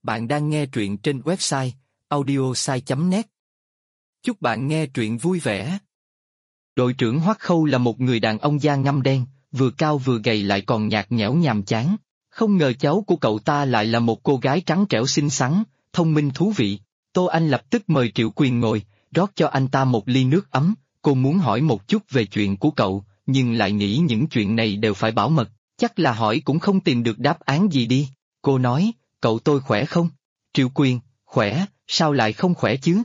Bạn đang nghe truyện trên website audiosai.net. Chúc bạn nghe truyện vui vẻ. Đội trưởng Hoắc Khâu là một người đàn ông da ngăm đen, vừa cao vừa gầy lại còn nhạt nhẽo nhàm chán. Không ngờ cháu của cậu ta lại là một cô gái trắng trẻo xinh xắn, thông minh thú vị. Tô Anh lập tức mời Triệu Quyền ngồi, rót cho anh ta một ly nước ấm. Cô muốn hỏi một chút về chuyện của cậu, nhưng lại nghĩ những chuyện này đều phải bảo mật, chắc là hỏi cũng không tìm được đáp án gì đi. Cô nói, cậu tôi khỏe không? Triệu Quyền, khỏe, sao lại không khỏe chứ?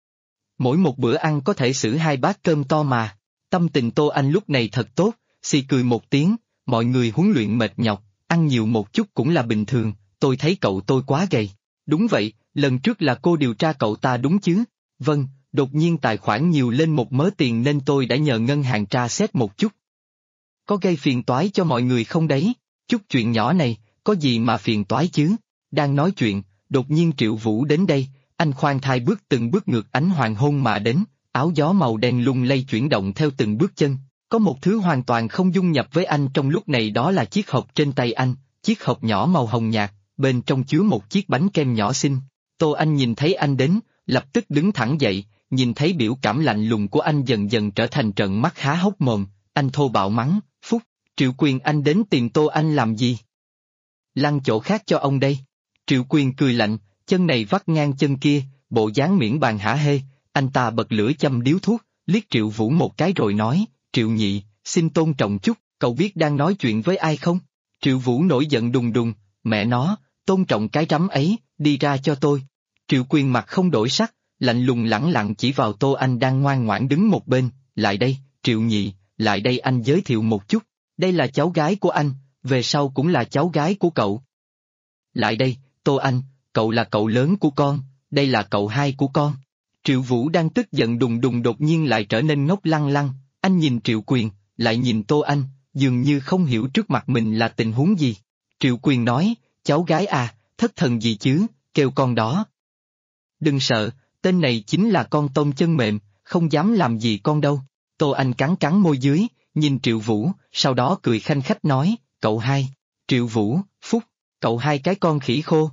Mỗi một bữa ăn có thể xử 2 bát cơm to mà. Tâm tình Tô Anh lúc này thật tốt, xì cười một tiếng, mọi người huấn luyện mệt nhọc, ăn nhiều một chút cũng là bình thường, tôi thấy cậu tôi quá gầy. Đúng vậy, lần trước là cô điều tra cậu ta đúng chứ? Vâng, đột nhiên tài khoản nhiều lên một mớ tiền nên tôi đã nhờ ngân hàng tra xét một chút. Có gây phiền toái cho mọi người không đấy? Chút chuyện nhỏ này, có gì mà phiền toái chứ? Đang nói chuyện, đột nhiên Triệu Vũ đến đây, anh khoan thai bước từng bước ngược ánh hoàng hôn mà đến, áo gió màu đen lung lay chuyển động theo từng bước chân. Có một thứ hoàn toàn không dung nhập với anh trong lúc này, đó là chiếc hộp trên tay anh, chiếc hộp nhỏ màu hồng nhạt, bên trong chứa một chiếc bánh kem nhỏ xinh. Tô Anh nhìn thấy anh đến, lập tức đứng thẳng dậy, nhìn thấy biểu cảm lạnh lùng của anh dần dần trở thành trợn mắt há hốc mồm, anh thô bạo mắng, Phúc, Triệu Quyền anh đến tìm Tô Anh làm gì? Lăn chỗ khác cho ông đây. Triệu Quyền cười lạnh, chân này vắt ngang chân kia, bộ dáng miễn bàn hả hê, anh ta bật lửa châm điếu thuốc, liếc Triệu Vũ một cái rồi nói, Triệu nhị, xin tôn trọng chút, cậu biết đang nói chuyện với ai không? Triệu Vũ nổi giận đùng đùng, mẹ nó, tôn trọng cái rắm ấy, đi ra cho tôi. Triệu Quyền mặt không đổi sắc, lạnh lùng lẳng lặng chỉ vào Tô Anh đang ngoan ngoãn đứng một bên, lại đây, Triệu nhị, lại đây anh giới thiệu một chút, đây là cháu gái của anh, về sau cũng là cháu gái của cậu. Lại đây, Tô Anh, cậu là cậu lớn của con, đây là cậu hai của con. Triệu Vũ đang tức giận đùng đùng đột nhiên lại trở nên ngốc lăng lăng, anh nhìn Triệu Quyền, lại nhìn Tô Anh, dường như không hiểu trước mặt mình là tình huống gì. Triệu Quyền nói, cháu gái à, thất thần gì chứ, kêu con đó. Đừng sợ, tên này chính là con tôm chân mềm, không dám làm gì con đâu. Tô Anh cắn cắn môi dưới, nhìn Triệu Vũ, sau đó cười khanh khách nói, cậu hai. Triệu Vũ, Phúc, cậu hai cái con khỉ khô.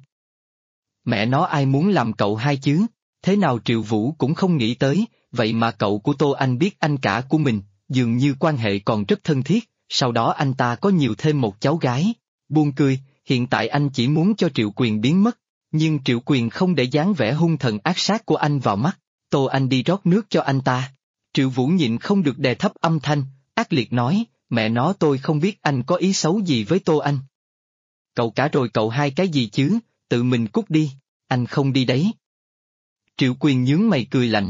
Mẹ nó ai muốn làm cậu hai chứ? Thế nào Triệu Vũ cũng không nghĩ tới, vậy mà cậu của Tô Anh biết anh cả của mình, dường như quan hệ còn rất thân thiết, sau đó anh ta có nhiều thêm một cháu gái. Buồn cười, hiện tại anh chỉ muốn cho Triệu Quyền biến mất, nhưng Triệu Quyền không để dáng vẻ hung thần ác sát của anh vào mắt. Tô Anh đi rót nước cho anh ta. Triệu Vũ nhịn không được đè thấp âm thanh, ác liệt nói, mẹ nó tôi không biết anh có ý xấu gì với Tô Anh. Cậu cả rồi cậu hai cái gì chứ, tự mình cút đi, anh không đi đấy. Triệu Quyền nhướng mày cười lạnh.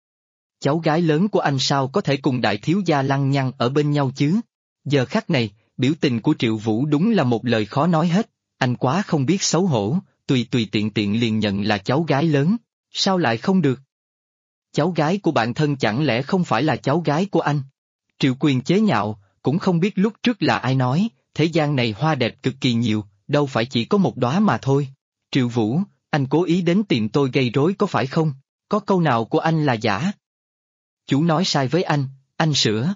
Cháu gái lớn của anh sao có thể cùng đại thiếu gia lăng nhăng ở bên nhau chứ? Giờ khắc này, biểu tình của Triệu Vũ đúng là một lời khó nói hết, anh quá không biết xấu hổ, tùy tùy tiện tiện liền nhận là cháu gái lớn, sao lại không được? Cháu gái của bạn thân chẳng lẽ không phải là cháu gái của anh? Triệu Quyền chế nhạo, cũng không biết lúc trước là ai nói, thế gian này hoa đẹp cực kỳ nhiều, đâu phải chỉ có một đóa mà thôi. Triệu Vũ, anh cố ý đến tìm tôi gây rối có phải không? Có câu nào của anh là giả? Chú nói sai với anh sửa.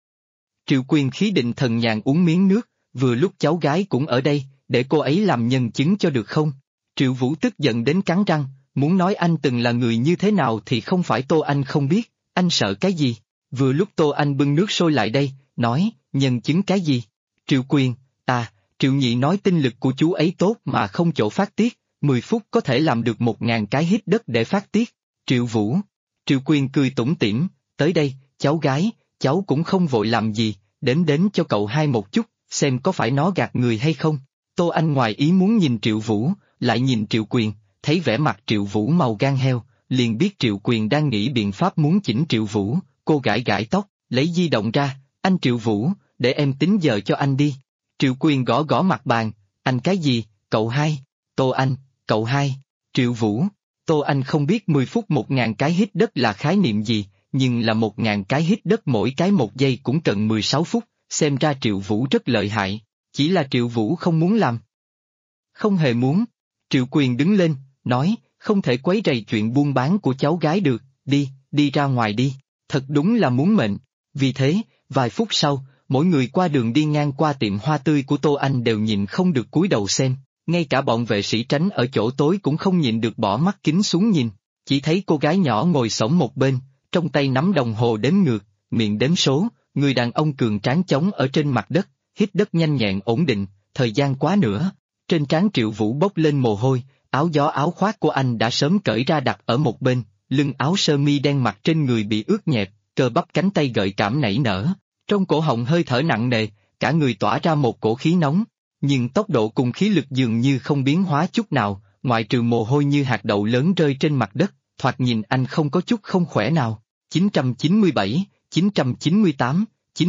Triệu Quyền khí định thần nhàn uống miếng nước, vừa lúc cháu gái cũng ở đây, để cô ấy làm nhân chứng cho được không? Triệu Vũ tức giận đến cắn răng, muốn nói anh từng là người như thế nào thì không phải Tô Anh không biết, anh sợ cái gì? Vừa lúc Tô Anh bưng nước sôi lại đây, nói, nhân chứng cái gì? Triệu Quyền, Triệu nhị nói tinh lực của chú ấy tốt mà không chỗ phát tiết, 10 phút có thể làm được 1000 cái hít đất để phát tiết. Triệu Vũ. Triệu Quyền cười tủm tỉm, tới đây, cháu gái, cháu cũng không vội làm gì, đến cho cậu hai một chút, xem có phải nó gạt người hay không. Tô Anh ngoài ý muốn nhìn Triệu Vũ, lại nhìn Triệu Quyền, thấy vẻ mặt Triệu Vũ màu gan heo, liền biết Triệu Quyền đang nghĩ biện pháp muốn chỉnh Triệu Vũ, cô gãi gãi tóc, lấy di động ra, anh Triệu Vũ, để em tính giờ cho anh đi. Triệu Quyền gõ gõ mặt bàn, anh cái gì, cậu hai, Tô Anh, cậu hai, Triệu Vũ. Tô Anh không biết 10 phút 1000 cái hít đất là khái niệm gì, nhưng là 1000 cái hít đất mỗi cái 1 giây cũng cần 16 phút, xem ra Triệu Vũ rất lợi hại, chỉ là Triệu Vũ không muốn làm. Không hề muốn. Triệu Quyền đứng lên, nói, không thể quấy rầy chuyện buôn bán của cháu gái được, đi ra ngoài đi, thật đúng là muốn mệnh. Vì thế, vài phút sau, mỗi người qua đường đi ngang qua tiệm hoa tươi của Tô Anh đều nhịn không được cúi đầu xem, Ngay cả bọn vệ sĩ tránh ở chỗ tối cũng không nhịn được bỏ mắt kính xuống nhìn, chỉ thấy cô gái nhỏ ngồi xổm một bên, trong tay nắm đồng hồ đếm ngược, miệng đếm số, người đàn ông cường tráng chống ở trên mặt đất, hít đất nhanh nhẹn ổn định, thời gian quá nữa. Trên trán Triệu Vũ bốc lên mồ hôi, áo gió áo khoác của anh đã sớm cởi ra đặt ở một bên, lưng áo sơ mi đen mặc trên người bị ướt nhẹp, cơ bắp cánh tay gợi cảm nảy nở, trong cổ họng hơi thở nặng nề, cả người tỏa ra một cổ khí nóng, nhưng tốc độ cùng khí lực dường như không biến hóa chút nào, ngoại trừ mồ hôi như hạt đậu lớn rơi trên mặt đất, thoạt nhìn anh không có chút không khỏe nào. 997, 998,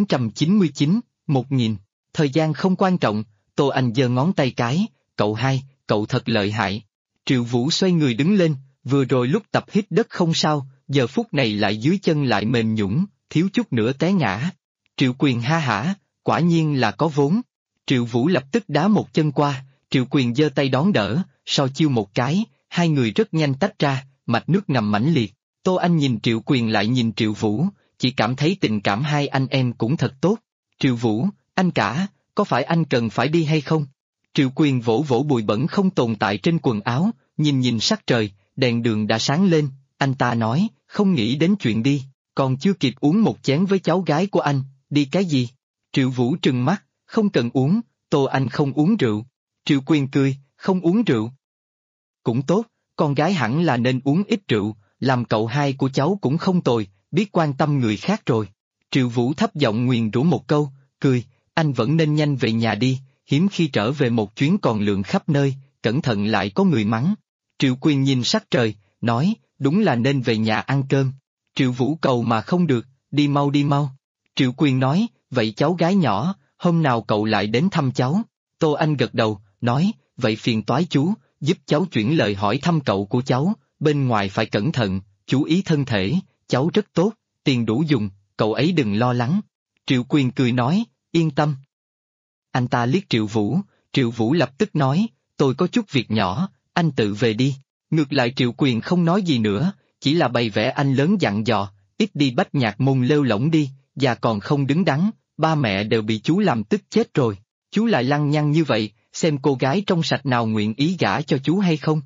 999, 1000, thời gian không quan trọng, Tô Anh giơ ngón tay cái, cậu hai, cậu thật lợi hại. Triệu Vũ xoay người đứng lên, vừa rồi lúc tập hít đất không sao, giờ phút này lại dưới chân lại mềm nhũn, thiếu chút nữa té ngã. Triệu Quyền ha hả, quả nhiên là có vốn. Triệu Vũ lập tức đá một chân qua, Triệu Quyền giơ tay đón đỡ, so chiêu một cái, hai người rất nhanh tách ra, mạch nước ngầm mãnh liệt. Tô Anh nhìn Triệu Quyền lại nhìn Triệu Vũ, chỉ cảm thấy tình cảm hai anh em cũng thật tốt. Triệu Vũ, anh cả, có phải anh cần phải đi hay không? Triệu Quyền vỗ vỗ bụi bẩn không tồn tại trên quần áo, nhìn nhìn sắc trời, đèn đường đã sáng lên, anh ta nói, không nghĩ đến chuyện đi, còn chưa kịp uống một chén với cháu gái của anh, đi cái gì? Triệu Vũ trừng mắt, không cần uống, Tô Anh không uống rượu. Triệu Quyền cười, không uống rượu. Cũng tốt, con gái hẳn là nên uống ít rượu, làm cậu hai của cháu cũng không tồi, biết quan tâm người khác rồi. Triệu Vũ thấp giọng nguyền rủa một câu, cười, anh vẫn nên nhanh về nhà đi, hiếm khi trở về một chuyến còn lượn khắp nơi, cẩn thận lại có người mắng. Triệu Quyền nhìn sắc trời, nói, đúng là nên về nhà ăn cơm. Triệu Vũ cầu mà không được, đi mau đi mau. Triệu Quyền nói, vậy cháu gái nhỏ, hôm nào cậu lại đến thăm cháu. Tô Anh gật đầu, nói, vậy phiền toái chú, giúp cháu chuyển lời hỏi thăm cậu của cháu, bên ngoài phải cẩn thận, chú ý thân thể, cháu rất tốt, tiền đủ dùng, cậu ấy đừng lo lắng. Triệu Quyền cười nói, yên tâm. Anh ta liếc Triệu Vũ lập tức nói, tôi có chút việc nhỏ, anh tự về đi. Ngược lại Triệu Quyền không nói gì nữa, chỉ là bày vẽ anh lớn dặn dò, ít đi Bách Nhạc Môn lêu lổng đi, già còn không đứng đắn, ba mẹ đều bị chú làm tức chết rồi, chú lại lăng nhăng như vậy, xem cô gái trong sạch nào nguyện ý gả cho chú hay không.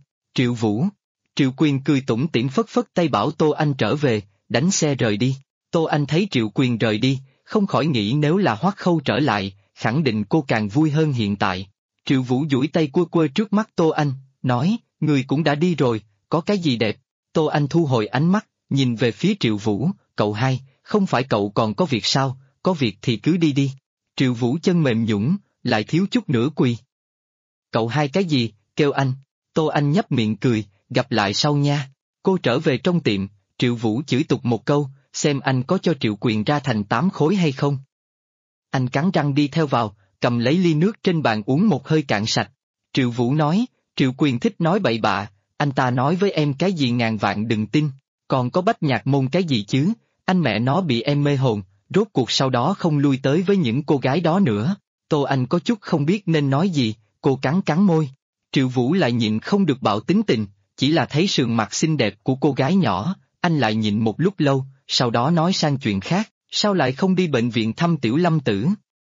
Triệu Quyền cười tủm tỉm phất phất tay bảo Tô Anh trở về, đánh xe rời đi. Tô Anh thấy Triệu Quyền rời đi, không khỏi nghĩ nếu là Hoắc Khâu trở lại, khẳng định cô càng vui hơn hiện tại. Triệu Vũ duỗi tay quơ quơ trước mắt Tô Anh, nói, người cũng đã đi rồi, có cái gì đẹp? Tô Anh thu hồi ánh mắt, nhìn về phía Triệu Vũ, cậu hai, không phải cậu còn có việc sao, có việc thì cứ đi đi. Triệu Vũ chân mềm nhũn, lại thiếu chút nữa quỳ. Cậu hai cái gì, kêu anh. Tô Anh nhấp miệng cười, gặp lại sau nha. Cô trở về trong tiệm, Triệu Vũ chửi tục một câu, xem anh có cho Triệu Quyền ra thành 8 khối hay không. Anh cắn răng đi theo vào, cầm lấy ly nước trên bàn uống một hơi cạn sạch. Triệu Vũ nói, Triệu Quyền thích nói bậy bạ, anh ta nói với em cái gì ngàn vạn đừng tin, còn có Bách Nhạc Môn cái gì chứ, anh mẹ nó bị em mê hồn, rốt cuộc sau đó không lui tới với những cô gái đó nữa. Tô Anh có chút không biết nên nói gì, cô cắn cắn môi. Triệu Vũ lại nhịn không được bạo tính tình, chỉ là thấy sườn mặt xinh đẹp của cô gái nhỏ, anh lại nhịn một lúc lâu, sau đó nói sang chuyện khác, sao lại không đi bệnh viện thăm Tiểu Lâm Tử?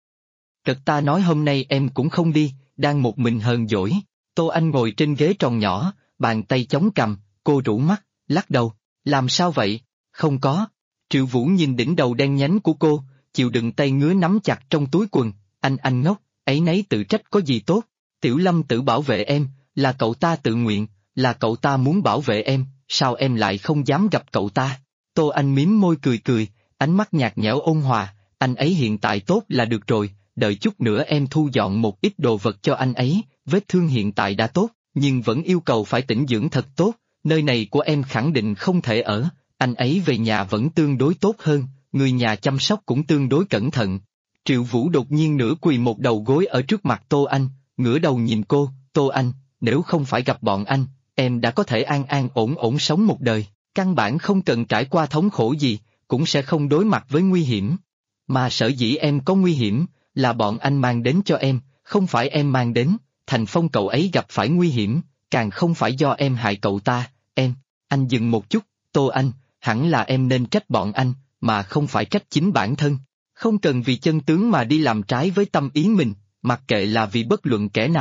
Cật ta nói hôm nay em cũng không đi, đang một mình hờn dỗi. Tô Anh ngồi trên ghế tròn nhỏ, bàn tay chống cằm, cô rũ mắt, lắc đầu, làm sao vậy? Không có. Triệu Vũ nhìn đỉnh đầu đen nhánh của cô, chịu đựng tay ngứa nắm chặt trong túi quần, anh ngốc, ấy nấy tự trách có gì tốt, Tiểu Lâm Tử bảo vệ em, là cậu ta tự nguyện, là cậu ta muốn bảo vệ em, sao em lại không dám gặp cậu ta? Tô Anh mím môi cười cười, ánh mắt nhạt nhẽo ôn hòa, anh ấy hiện tại tốt là được rồi, đợi chút nữa em thu dọn một ít đồ vật cho anh ấy, vết thương hiện tại đã tốt, nhưng vẫn yêu cầu phải tĩnh dưỡng thật tốt, nơi này của em khẳng định không thể ở, anh ấy về nhà vẫn tương đối tốt hơn, người nhà chăm sóc cũng tương đối cẩn thận. Triệu Vũ đột nhiên nửa quỳ một đầu gối ở trước mặt Tô Anh, ngửa đầu nhìn cô, Tô Anh, nếu không phải gặp bọn anh, em đã có thể an an ổn ổn sống một đời, căn bản không cần trải qua thống khổ gì, cũng sẽ không đối mặt với nguy hiểm. Mà sở dĩ em có nguy hiểm, là bọn anh mang đến cho em, không phải em mang đến, Thành Phong cậu ấy gặp phải nguy hiểm, càng không phải do em hại cậu ta, anh dừng một chút, Tô Anh, hẳn là em nên trách bọn anh, mà không phải trách chính bản thân, không cần vì chân tướng mà đi làm trái với tâm ý mình, mặc kệ là vì bất luận kẻ nào,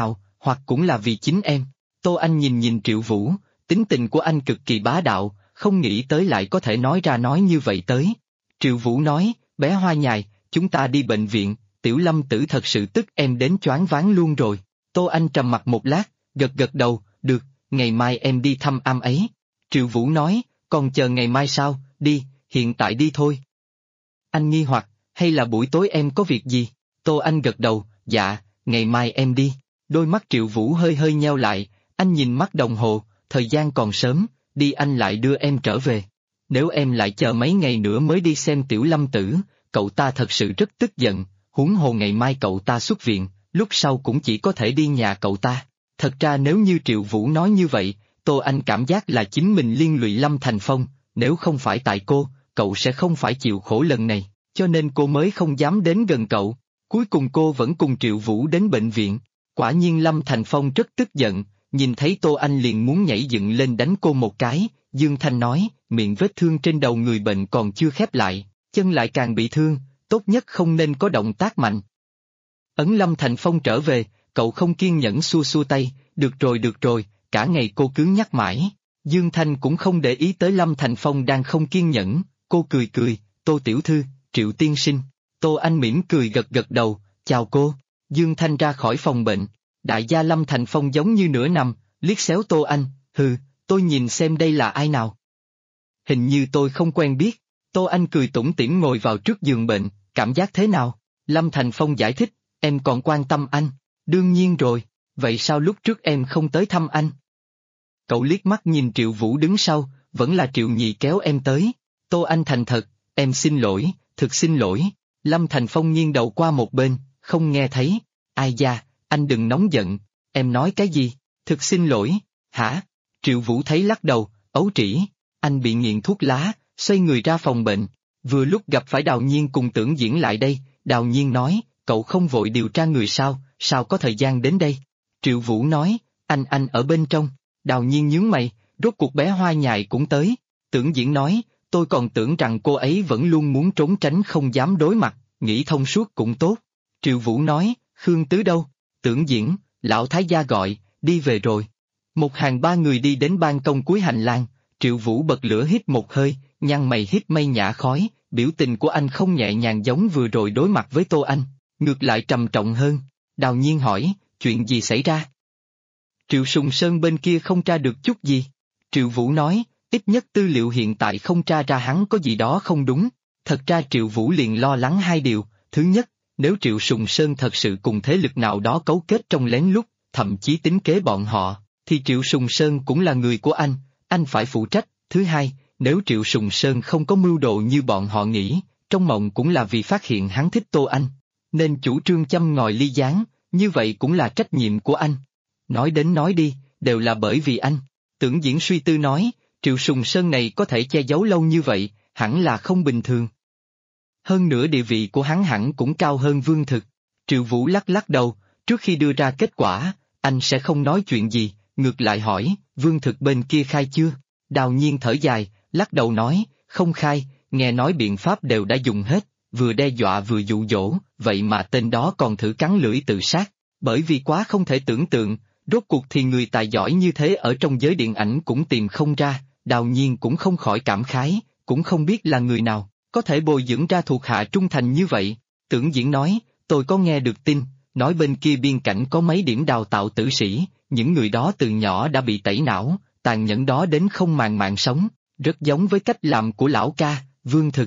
hoặc cũng là vì chính em. Tô Anh nhìn nhìn Triệu Vũ, tính tình của anh cực kỳ bá đạo, không nghĩ tới lại có thể nói ra nói như vậy tới. Triệu Vũ nói, bé Hoa Nhài, chúng ta đi bệnh viện, Tiểu Lâm Tử thật sự tức em đến choáng váng luôn rồi. Tô Anh trầm mặt một lát, gật gật đầu, được, ngày mai em đi thăm am ấy. Triệu Vũ nói, còn chờ ngày mai sao, đi, hiện tại đi thôi. Anh nghi hoặc, hay là buổi tối em có việc gì? Tô Anh gật đầu, dạ, ngày mai em đi. Đôi mắt Triệu Vũ hơi hơi nheo lại, anh nhìn mắt đồng hồ, thời gian còn sớm, đi anh lại đưa em trở về. Nếu em lại chờ mấy ngày nữa mới đi xem Tiểu Lâm Tử, cậu ta thật sự rất tức giận, huống hồ ngày mai cậu ta xuất viện, lúc sau cũng chỉ có thể đi nhà cậu ta. Thật ra nếu như Triệu Vũ nói như vậy, Tô Anh cảm giác là chính mình liên lụy Lâm Thành Phong, nếu không phải tại cô, cậu sẽ không phải chịu khổ lần này, cho nên cô mới không dám đến gần cậu. Cuối cùng cô vẫn cùng Triệu Vũ đến bệnh viện. Quả nhiên Lâm Thành Phong rất tức giận, nhìn thấy Tô Anh liền muốn nhảy dựng lên đánh cô một cái. Dương Thanh nói, miệng vết thương trên đầu người bệnh còn chưa khép lại, chân lại càng bị thương, tốt nhất không nên có động tác mạnh. Ấn Lâm Thành Phong trở về, cậu không kiên nhẫn xua xua tay, được rồi, cả ngày cô cứ nhắc mãi. Dương Thanh cũng không để ý tới Lâm Thành Phong đang không kiên nhẫn, cô cười cười, Tô Tiểu Thư, Triệu Tiên Sinh. Tô Anh mỉm cười gật gật đầu, chào cô. Dương Thanh ra khỏi phòng bệnh, đại gia Lâm Thành Phong giống như nửa nằm, liếc xéo Tô Anh, hừ, tôi nhìn xem đây là ai nào. Hình như tôi không quen biết. Tô Anh cười tủm tỉm ngồi vào trước giường bệnh, cảm giác thế nào? Lâm Thành Phong giải thích, em còn quan tâm anh. Đương nhiên rồi, vậy sao lúc trước em không tới thăm anh? Cậu liếc mắt nhìn Triệu Vũ đứng sau, vẫn là Triệu Nhị kéo em tới. Tô Anh thành thật, em xin lỗi, thực xin lỗi. Lâm Thành Phong nghiêng đầu qua một bên, không nghe thấy. Ai da, anh đừng nóng giận, em nói cái gì? Thực xin lỗi, hả? Triệu Vũ thấy lắc đầu, ấu trĩ, anh bị nghiện thuốc lá, xoay người ra phòng bệnh. Vừa lúc gặp phải Đào Nhiên cùng Tưởng Diễn lại đây, Đào Nhiên nói, cậu không vội điều tra người sao có thời gian đến đây? Triệu Vũ nói, anh ở bên trong. Đào Nhiên nhướng mày, rốt cuộc bé Hoa Nhài cũng tới. Tưởng Diễn nói, tôi còn tưởng rằng cô ấy vẫn luôn muốn trốn tránh không dám đối mặt, nghĩ thông suốt cũng tốt. Triệu Vũ nói, Khương Tứ đâu? Tưởng Diễn, lão thái gia gọi, đi về rồi. Một hàng ba người đi đến ban công cuối hành lang, Triệu Vũ bật lửa hít một hơi, nhăn mày hít mây nhả khói, biểu tình của anh không nhẹ nhàng giống vừa rồi đối mặt với Tô Anh, ngược lại trầm trọng hơn. Đào Nhiên hỏi, chuyện gì xảy ra? Triệu Sùng Sơn bên kia không tra được chút gì. Triệu Vũ nói, ít nhất tư liệu hiện tại không tra ra hắn có gì đó không đúng. Thật ra Triệu Vũ liền lo lắng hai điều, thứ nhất, nếu Triệu Sùng Sơn thật sự cùng thế lực nào đó cấu kết trong lén lút, thậm chí tính kế bọn họ, thì Triệu Sùng Sơn cũng là người của anh phải phụ trách. Thứ hai, nếu Triệu Sùng Sơn không có mưu đồ như bọn họ nghĩ, trong mộng cũng là vì phát hiện hắn thích Tô Anh, nên chủ trương châm ngòi ly gián, như vậy cũng là trách nhiệm của anh. Nói đến nói đi, đều là bởi vì anh. Tưởng Diễn suy tư nói, Triệu Sùng Sơn này có thể che giấu lâu như vậy, hẳn là không bình thường. Hơn nữa địa vị của hắn hẳn cũng cao hơn Vương Thực. Triệu Vũ lắc lắc đầu, trước khi đưa ra kết quả, anh sẽ không nói chuyện gì, ngược lại hỏi, Vương Thực bên kia khai chưa? Đào Nhiên thở dài, lắc đầu nói, không khai, nghe nói biện pháp đều đã dùng hết, vừa đe dọa vừa dụ dỗ, vậy mà tên đó còn thử cắn lưỡi tự sát, bởi vì quá không thể tưởng tượng, rốt cuộc thì người tài giỏi như thế ở trong giới điện ảnh cũng tìm không ra. Đào Nhiên cũng không khỏi cảm khái, cũng không biết là người nào, có thể bồi dưỡng ra thuộc hạ trung thành như vậy. Tưởng Diễn nói, tôi có nghe được tin, nói bên kia biên cảnh có mấy điểm đào tạo tử sĩ, những người đó từ nhỏ đã bị tẩy não, tàn nhẫn đó đến không màng mạng sống, rất giống với cách làm của lão ca, Vương Thực.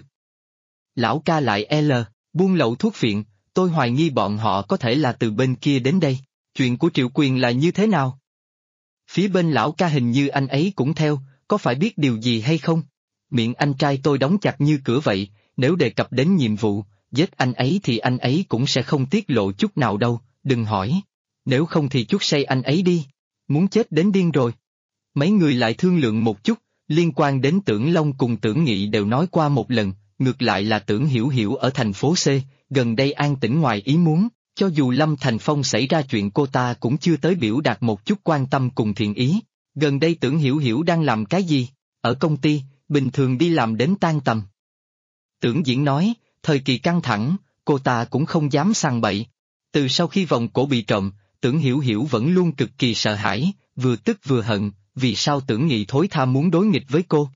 Lão ca lại buôn lậu thuốc phiện, tôi hoài nghi bọn họ có thể là từ bên kia đến đây. Chuyện của Triệu Quyền là như thế nào? Phía bên lão ca hình như anh ấy cũng theo, có phải biết điều gì hay không? Miệng anh trai tôi đóng chặt như cửa vậy, nếu đề cập đến nhiệm vụ, giết anh ấy thì anh ấy cũng sẽ không tiết lộ chút nào đâu, đừng hỏi. Nếu không thì chút say anh ấy đi. Muốn chết đến điên rồi. Mấy người lại thương lượng một chút, liên quan đến Tưởng Long cùng Tưởng Nghị đều nói qua một lần, ngược lại là Tưởng Hiểu Hiểu ở thành phố C, gần đây an tĩnh ngoài ý muốn, cho dù Lâm Thành Phong xảy ra chuyện cô ta cũng chưa tới biểu đạt một chút quan tâm cùng thiện ý. Gần đây Tưởng Hiểu Hiểu đang làm cái gì? Ở công ty, bình thường đi làm đến tan tầm. Tưởng Diễn nói, thời kỳ căng thẳng, cô ta cũng không dám sằng bậy. Từ sau khi vòng cổ bị trộm, Tưởng Hiểu Hiểu vẫn luôn cực kỳ sợ hãi, vừa tức vừa hận, vì sao Tưởng Nghị thối tha muốn đối nghịch với cô?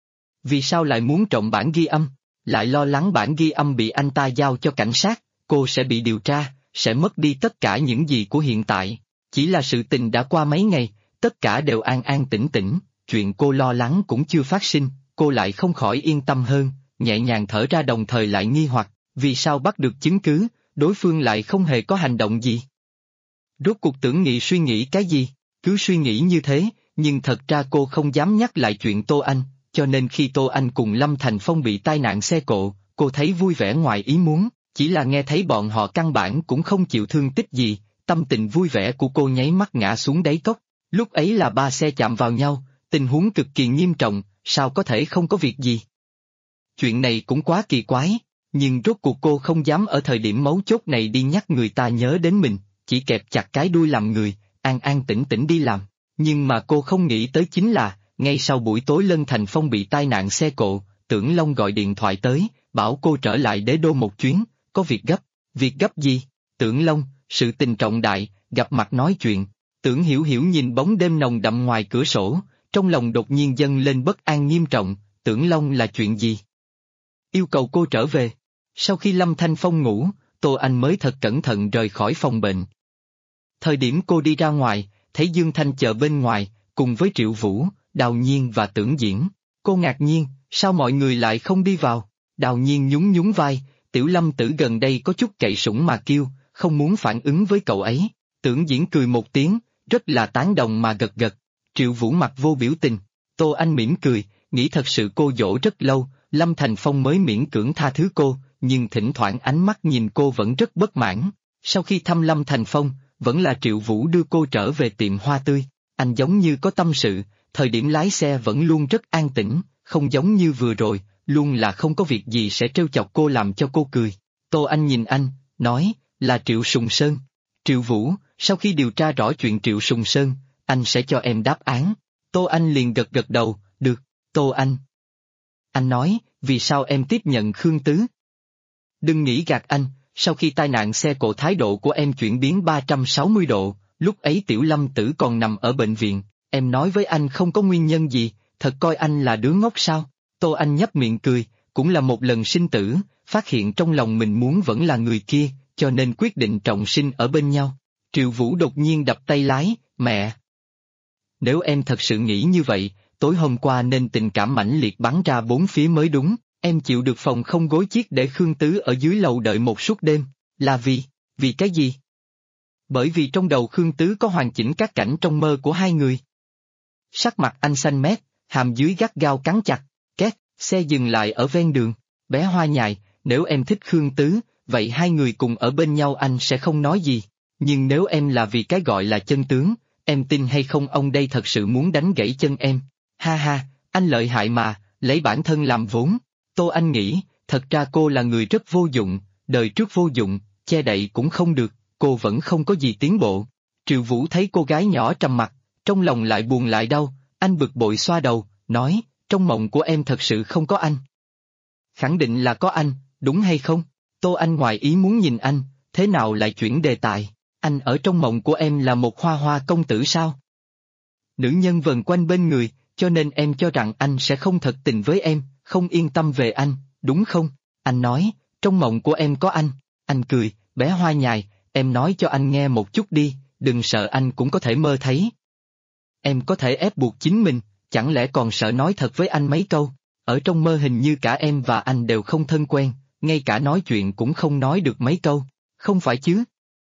Vì sao lại muốn trộm bản ghi âm, lại lo lắng bản ghi âm bị anh ta giao cho cảnh sát, cô sẽ bị điều tra, sẽ mất đi tất cả những gì của hiện tại. Chỉ là sự tình đã qua mấy ngày, tất cả đều an an tĩnh tĩnh, chuyện cô lo lắng cũng chưa phát sinh, cô lại không khỏi yên tâm hơn, nhẹ nhàng thở ra đồng thời lại nghi hoặc, vì sao bắt được chứng cứ, đối phương lại không hề có hành động gì. Rốt cuộc Tưởng Nghị suy nghĩ cái gì, cứ suy nghĩ như thế, nhưng thật ra cô không dám nhắc lại chuyện Tô Anh, cho nên khi Tô Anh cùng Lâm Thành Phong bị tai nạn xe cộ, cô thấy vui vẻ ngoài ý muốn, chỉ là nghe thấy bọn họ căn bản cũng không chịu thương tích gì, tâm tình vui vẻ của cô nháy mắt ngã xuống đáy cốc. Lúc ấy là ba xe chạm vào nhau, tình huống cực kỳ nghiêm trọng, sao có thể không có việc gì. Chuyện này cũng quá kỳ quái, nhưng rốt cuộc cô không dám ở thời điểm mấu chốt này đi nhắc người ta nhớ đến mình, chỉ kẹp chặt cái đuôi làm người, an an tĩnh tĩnh đi làm. Nhưng mà cô không nghĩ tới chính là, ngay sau buổi tối Lân Thành Phong bị tai nạn xe cộ, Tưởng Long gọi điện thoại tới, bảo cô trở lại Đế Đô một chuyến, có việc gấp. Việc gấp gì? Tưởng Long, sự tình trọng đại, gặp mặt nói chuyện. Tưởng Hiểu Hiểu nhìn bóng đêm nồng đậm ngoài cửa sổ, trong lòng đột nhiên dâng lên bất an nghiêm trọng, Tưởng Long là chuyện gì? Yêu cầu cô trở về. Sau khi Lâm Thanh Phong ngủ, Tô Anh mới thật cẩn thận rời khỏi phòng bệnh. Thời điểm cô đi ra ngoài, thấy Dương Thanh chờ bên ngoài, cùng với Triệu Vũ, Đào Nhiên và Tưởng Diễn. Cô ngạc nhiên, sao mọi người lại không đi vào? Đào Nhiên nhún nhún vai, Tiểu Lâm Tử gần đây có chút cậy sủng mà kêu, không muốn phản ứng với cậu ấy. Tưởng Diễn cười một tiếng, rất là tán đồng mà gật gật. Triệu Vũ mặt vô biểu tình. Tô Anh mỉm cười, nghĩ thật sự cô dỗ rất lâu, Lâm Thành Phong mới miễn cưỡng tha thứ cô, nhưng thỉnh thoảng ánh mắt nhìn cô vẫn rất bất mãn. Sau khi thăm Lâm Thành Phong, vẫn là Triệu Vũ đưa cô trở về tiệm hoa tươi. Anh giống như có tâm sự, thời điểm lái xe vẫn luôn rất an tĩnh, không giống như vừa rồi, luôn là không có việc gì sẽ trêu chọc cô làm cho cô cười. Tô Anh nhìn anh, nói, là Triệu Sùng Sơn. Triệu Vũ, sau khi điều tra rõ chuyện Triệu Sùng Sơn, anh sẽ cho em đáp án. Tô Anh liền gật gật đầu, được, Tô Anh. Anh nói, vì sao em tiếp nhận Khương Tứ? Đừng nghĩ gạt anh, sau khi tai nạn xe cộ thái độ của em chuyển biến 360 độ, lúc ấy Tiểu Lâm Tử còn nằm ở bệnh viện, em nói với anh không có nguyên nhân gì, thật coi anh là đứa ngốc sao? Tô Anh nhấp miệng cười, cũng là một lần sinh tử, phát hiện trong lòng mình muốn vẫn là người kia, cho nên quyết định trọng sinh ở bên nhau. Triệu Vũ đột nhiên đập tay lái, mẹ. Nếu em thật sự nghĩ như vậy, tối hôm qua nên tình cảm mãnh liệt bắn ra bốn phía mới đúng, em chịu được phòng không gối chiếc để Khương Tứ ở dưới lầu đợi một suốt đêm, là vì cái gì? Bởi vì trong đầu Khương Tứ có hoàn chỉnh các cảnh trong mơ của hai người. Sắc mặt anh xanh mét, hàm dưới gắt gao cắn chặt, két, xe dừng lại ở ven đường, bé Hoa nhài, nếu em thích Khương Tứ, vậy hai người cùng ở bên nhau anh sẽ không nói gì, nhưng nếu em là vì cái gọi là chân tướng, em tin hay không ông đây thật sự muốn đánh gãy chân em. Ha ha, anh lợi hại mà, lấy bản thân làm vốn. Tô Anh nghĩ, thật ra cô là người rất vô dụng, đời trước vô dụng, che đậy cũng không được, cô vẫn không có gì tiến bộ. Triệu Vũ thấy cô gái nhỏ trầm mặc, trong lòng lại buồn lại đau, anh bực bội xoa đầu, nói, trong mộng của em thật sự không có anh. Khẳng định là có anh, đúng hay không? Tô Anh ngoài ý muốn nhìn anh, thế nào lại chuyển đề tài, anh ở trong mộng của em là một hoa hoa công tử sao? Nữ nhân vần quanh bên người, cho nên em cho rằng anh sẽ không thật tình với em, không yên tâm về anh, đúng không? Anh nói, trong mộng của em có anh cười, bé Hoa nhài, em nói cho anh nghe một chút đi, đừng sợ anh cũng có thể mơ thấy. Em có thể ép buộc chính mình, chẳng lẽ còn sợ nói thật với anh mấy câu, ở trong mơ hình như cả em và anh đều không thân quen, ngay cả nói chuyện cũng không nói được mấy câu, không phải chứ?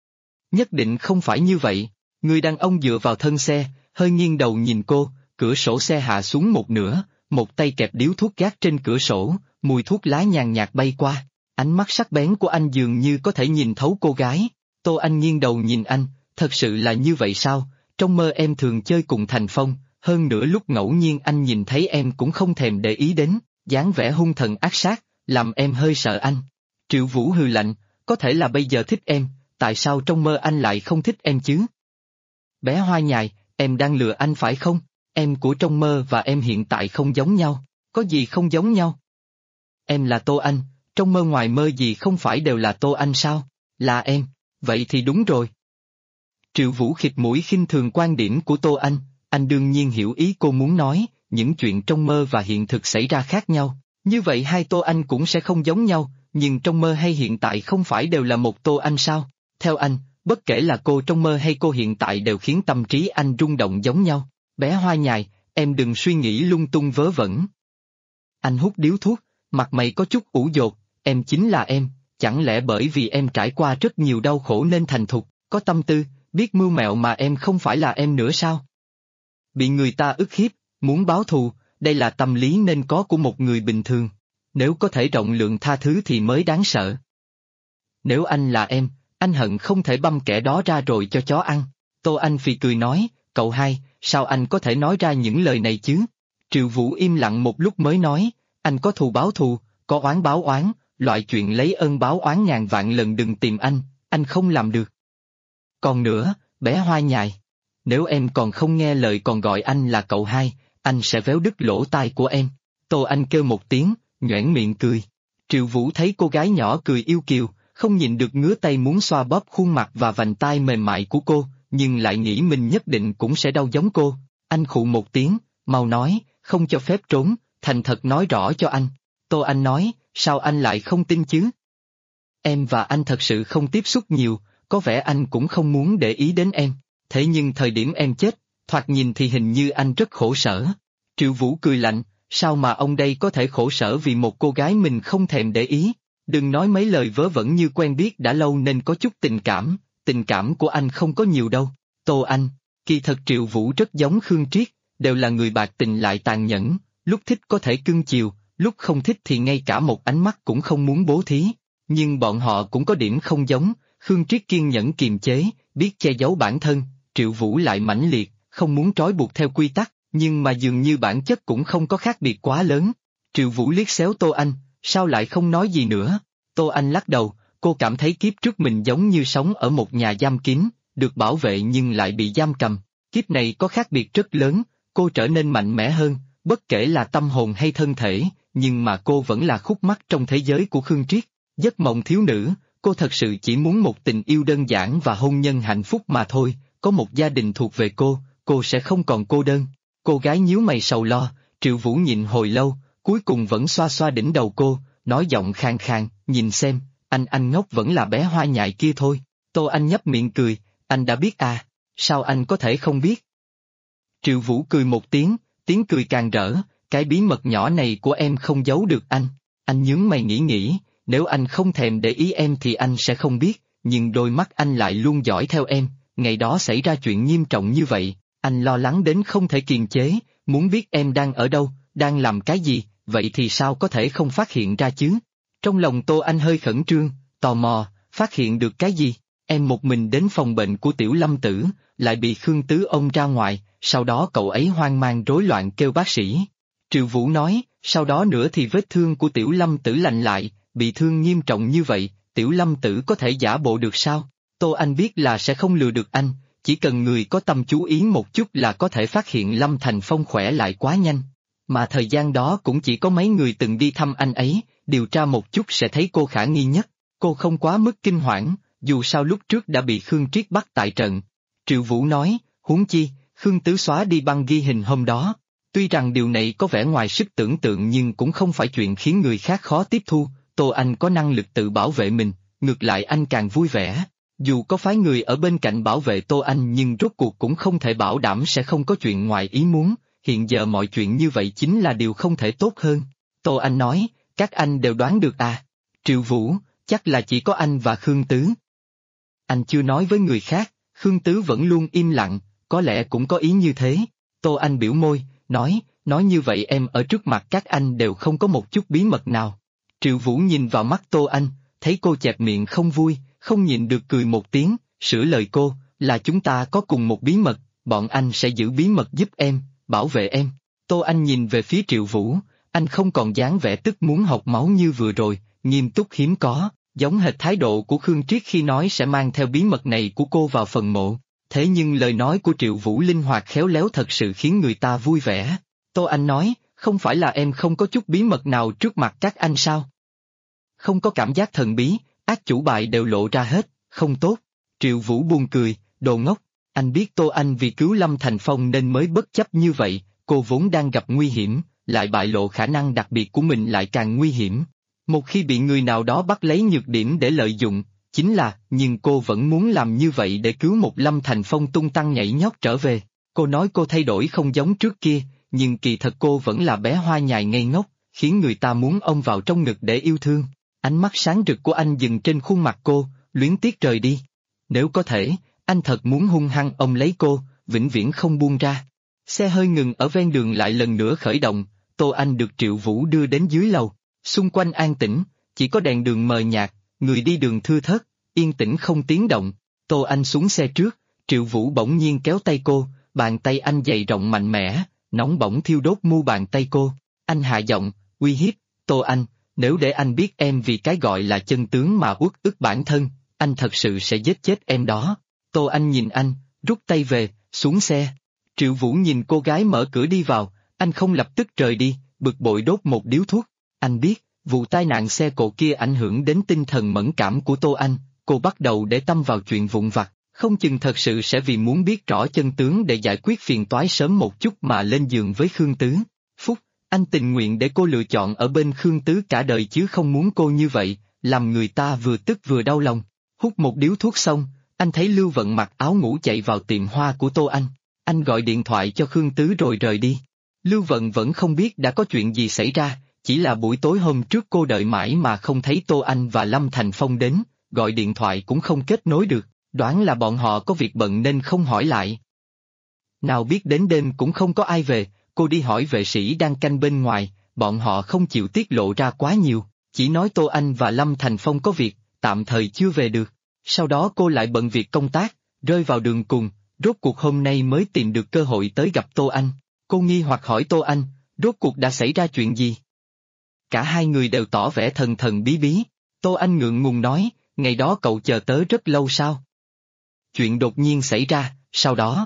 Nhất định không phải như vậy, người đàn ông dựa vào thân xe, hơi nghiêng đầu nhìn cô, cửa sổ xe hạ xuống một nửa, một tay kẹp điếu thuốc gác trên cửa sổ, mùi thuốc lá nhàn nhạt bay qua, ánh mắt sắc bén của anh dường như có thể nhìn thấu cô gái. Tô Anh nghiêng đầu nhìn anh, thật sự là như vậy sao? Trong mơ em thường chơi cùng Thành Phong, hơn nữa lúc ngẫu nhiên anh nhìn thấy em cũng không thèm để ý đến, dáng vẻ hung thần ác sát, làm em hơi sợ anh. Triệu Vũ hừ lạnh, có thể là bây giờ thích em, tại sao trong mơ anh lại không thích em chứ? Bé Hoa nhài, em đang lừa anh phải không? Em của trong mơ và em hiện tại không giống nhau, có gì không giống nhau? Em là Tô Anh, trong mơ ngoài mơ gì không phải đều là Tô Anh sao? Là em, vậy thì đúng rồi. Triệu Vũ khịt mũi khinh thường quan điểm của Tô anh đương nhiên hiểu ý cô muốn nói, những chuyện trong mơ và hiện thực xảy ra khác nhau, như vậy hai Tô Anh cũng sẽ không giống nhau, nhưng trong mơ hay hiện tại không phải đều là một Tô Anh sao? Theo anh, bất kể là cô trong mơ hay cô hiện tại đều khiến tâm trí anh rung động giống nhau. Bé Hoa Nhài, em đừng suy nghĩ lung tung vớ vẩn. Anh hút điếu thuốc, mặt mày có chút ủ dột, em chính là em, chẳng lẽ bởi vì em trải qua rất nhiều đau khổ nên thành thục, có tâm tư, biết mưu mẹo mà em không phải là em nữa sao? Bị người ta ức hiếp, muốn báo thù, đây là tâm lý nên có của một người bình thường. Nếu có thể rộng lượng tha thứ thì mới đáng sợ. Nếu anh là em, anh hận không thể băm kẻ đó ra rồi cho chó ăn. Tô Anh phì cười nói, cậu hai, sao anh có thể nói ra những lời này chứ? Triệu Vũ im lặng một lúc mới nói, anh có thù báo thù, có oán báo oán, loại chuyện lấy ơn báo oán ngàn vạn lần đừng tìm anh không làm được. Còn nữa, bé Hoa Nhài, nếu em còn không nghe lời còn gọi anh là cậu hai, anh sẽ véo đứt lỗ tai của em. Tô Anh kêu một tiếng, nhoẻn miệng cười. Triệu Vũ thấy cô gái nhỏ cười yêu kiều, không nhịn được ngứa tay muốn xoa bóp khuôn mặt và vành tai mềm mại của cô, nhưng lại nghĩ mình nhất định cũng sẽ đau giống cô. Anh khụ một tiếng, mau nói, không cho phép trốn, thành thật nói rõ cho anh. Tô Anh nói, sao anh lại không tin chứ? Em và anh thật sự không tiếp xúc nhiều, có vẻ anh cũng không muốn để ý đến em, thế nhưng thời điểm em chết, thoạt nhìn thì hình như anh rất khổ sở. Triệu Vũ cười lạnh, sao mà ông đây có thể khổ sở vì một cô gái mình không thèm để ý? Đừng nói mấy lời vớ vẩn như quen biết đã lâu nên có chút tình cảm của anh không có nhiều đâu. Tô Anh, kỳ thật Triệu Vũ rất giống Khương Triết, đều là người bạc tình lại tàn nhẫn, lúc thích có thể cưng chiều, lúc không thích thì ngay cả một ánh mắt cũng không muốn bố thí. Nhưng bọn họ cũng có điểm không giống, Khương Triết kiên nhẫn kiềm chế, biết che giấu bản thân, Triệu Vũ lại mãnh liệt, không muốn trói buộc theo quy tắc, nhưng mà dường như bản chất cũng không có khác biệt quá lớn. Triệu Vũ liếc xéo Tô Anh, sao lại không nói gì nữa? Tô Anh lắc đầu, cô cảm thấy kiếp trước mình giống như sống ở một nhà giam kín, được bảo vệ nhưng lại bị giam cầm. Kiếp này có khác biệt rất lớn, cô trở nên mạnh mẽ hơn, bất kể là tâm hồn hay thân thể, nhưng mà cô vẫn là khúc mắc trong thế giới của Khương Triết. Giấc mộng thiếu nữ, cô thật sự chỉ muốn một tình yêu đơn giản và hôn nhân hạnh phúc mà thôi, có một gia đình thuộc về cô sẽ không còn cô đơn. Cô gái nhíu mày sầu lo, Triệu Vũ nhịn hồi lâu, cuối cùng vẫn xoa xoa đỉnh đầu cô, nói giọng khàn khàn, nhìn xem, anh ngốc vẫn là bé Hoa Nhài kia thôi. Tô Anh nhấp miệng cười, anh đã biết à, sao anh có thể không biết? Triệu Vũ cười một tiếng, tiếng cười càng rỡ, cái bí mật nhỏ này của em không giấu được anh. Anh nhướng mày nghĩ, nếu anh không thèm để ý em thì anh sẽ không biết, nhưng đôi mắt anh lại luôn dõi theo em, ngày đó xảy ra chuyện nghiêm trọng như vậy, anh lo lắng đến không thể kiềm chế, muốn biết em đang ở đâu, đang làm cái gì, vậy thì sao có thể không phát hiện ra chứ? Trong lòng Tô Anh hơi khẩn trương, tò mò, phát hiện được cái gì? Em một mình đến phòng bệnh của Tiểu Lâm Tử, lại bị Khương Tứ ôm ra ngoài, sau đó cậu ấy hoang mang rối loạn kêu bác sĩ. Triệu Vũ nói, sau đó nữa thì vết thương của Tiểu Lâm Tử lành lại, bị thương nghiêm trọng như vậy, Tiểu Lâm Tử có thể giả bộ được sao? Tô Anh biết là sẽ không lừa được anh, chỉ cần người có tâm chú ý một chút là có thể phát hiện Lâm Thành Phong khỏe lại quá nhanh. Mà thời gian đó cũng chỉ có mấy người từng đi thăm anh ấy, điều tra một chút sẽ thấy cô khả nghi nhất. Cô không quá mức kinh hoảng, dù sao lúc trước đã bị Khương Triết bắt tại trận. Triệu Vũ nói, huống chi, Khương Tứ xóa đi băng ghi hình hôm đó. Tuy rằng điều này có vẻ ngoài sức tưởng tượng nhưng cũng không phải chuyện khiến người khác khó tiếp thu, Tô Anh có năng lực tự bảo vệ mình, ngược lại anh càng vui vẻ. Dù có phái người ở bên cạnh bảo vệ Tô Anh nhưng rốt cuộc cũng không thể bảo đảm sẽ không có chuyện ngoài ý muốn, hiện giờ mọi chuyện như vậy chính là điều không thể tốt hơn. Tô Anh nói, các anh đều đoán được à? Triệu Vũ, chắc là chỉ có anh và Khương Tứ. Anh chưa nói với người khác, Khương Tứ vẫn luôn im lặng, có lẽ cũng có ý như thế. Tô Anh biểu môi, nói như vậy em ở trước mặt các anh đều không có một chút bí mật nào. Triệu Vũ nhìn vào mắt Tô Anh, thấy cô chẹp miệng không vui, không nhịn được cười một tiếng, sửa lời cô, là chúng ta có cùng một bí mật, bọn anh sẽ giữ bí mật giúp em, bảo vệ em. Tô Anh nhìn về phía Triệu Vũ, anh không còn dáng vẻ tức muốn học máu như vừa rồi, nghiêm túc hiếm có, giống hệt thái độ của Khương Triết khi nói sẽ mang theo bí mật này của cô vào phần mộ. Thế nhưng lời nói của Triệu Vũ linh hoạt khéo léo thật sự khiến người ta vui vẻ. Tô Anh nói, không phải là em không có chút bí mật nào trước mặt các anh sao? Không có cảm giác thần bí, ác chủ bài đều lộ ra hết, không tốt. Triệu Vũ buồn cười, đồ ngốc, anh biết Tô Anh vì cứu Lâm Thành Phong nên mới bất chấp như vậy, cô vốn đang gặp nguy hiểm, lại bại lộ khả năng đặc biệt của mình lại càng nguy hiểm. Một khi bị người nào đó bắt lấy nhược điểm để lợi dụng, nhưng cô vẫn muốn làm như vậy để cứu một Lâm Thành Phong tung tăng nhảy nhót trở về. Cô nói cô thay đổi không giống trước kia, nhưng kỳ thật cô vẫn là bé hoa nhài ngây ngốc, khiến người ta muốn ôm vào trong ngực để yêu thương. Ánh mắt sáng rực của anh dừng trên khuôn mặt cô, luyến tiếc rời đi. Nếu có thể, anh thật muốn hung hăng ôm lấy cô, vĩnh viễn không buông ra. Xe hơi ngừng ở ven đường lại lần nữa khởi động, Tô Anh được Triệu Vũ đưa đến dưới lầu. Xung quanh an tĩnh, chỉ có đèn đường mờ nhạt, người đi đường thưa thớt, yên tĩnh không tiếng động. Tô Anh xuống xe trước, Triệu Vũ bỗng nhiên kéo tay cô, bàn tay anh dày rộng mạnh mẽ, nóng bỏng thiêu đốt mu bàn tay cô. Anh hạ giọng, uy hiếp, Tô Anh, nếu để anh biết em vì cái gọi là chân tướng mà uất ức bản thân, anh thật sự sẽ giết chết em đó. Tô Anh nhìn anh, rút tay về, xuống xe. Triệu Vũ nhìn cô gái mở cửa đi vào, anh không lập tức rời đi, bực bội đốt một điếu thuốc. Anh biết, vụ tai nạn xe cộ kia ảnh hưởng đến tinh thần mẫn cảm của Tô Anh, cô bắt đầu để tâm vào chuyện vụn vặt, không chừng thật sự sẽ vì muốn biết rõ chân tướng để giải quyết phiền toái sớm một chút mà lên giường với Khương Tứ. Phúc, anh tình nguyện để cô lựa chọn ở bên Khương Tứ cả đời chứ không muốn cô như vậy, làm người ta vừa tức vừa đau lòng. Hút một điếu thuốc xong, anh thấy Lưu Vận mặc áo ngủ chạy vào tiệm hoa của Tô Anh. Anh gọi điện thoại cho Khương Tứ rồi rời đi. Lưu Vận vẫn không biết đã có chuyện gì xảy ra, chỉ là buổi tối hôm trước cô đợi mãi mà không thấy Tô Anh và Lâm Thành Phong đến, gọi điện thoại cũng không kết nối được, đoán là bọn họ có việc bận nên không hỏi lại. Nào biết đến đêm cũng không có ai về, cô đi hỏi vệ sĩ đang canh bên ngoài, bọn họ không chịu tiết lộ ra quá nhiều, chỉ nói Tô Anh và Lâm Thành Phong có việc, tạm thời chưa về được. Sau đó cô lại bận việc công tác, rơi vào đường cùng, rốt cuộc hôm nay mới tìm được cơ hội tới gặp Tô Anh. Cô nghi hoặc hỏi Tô Anh, rốt cuộc đã xảy ra chuyện gì? Cả hai người đều tỏ vẻ thần thần bí bí. Tô Anh ngượng ngùng nói, ngày đó cậu chờ tớ rất lâu sao? Chuyện đột nhiên xảy ra, sau đó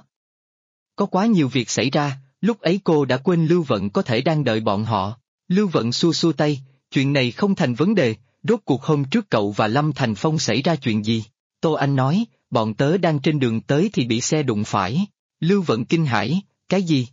có quá nhiều việc xảy ra, lúc ấy cô đã quên Lưu Vận có thể đang đợi bọn họ. Lưu Vận xua xua tay, chuyện này không thành vấn đề, rốt cuộc hôm trước cậu và Lâm Thành Phong xảy ra chuyện gì? Tô Anh nói, bọn tớ đang trên đường tới thì bị xe đụng phải. Lưu Vận kinh hãi, cái gì?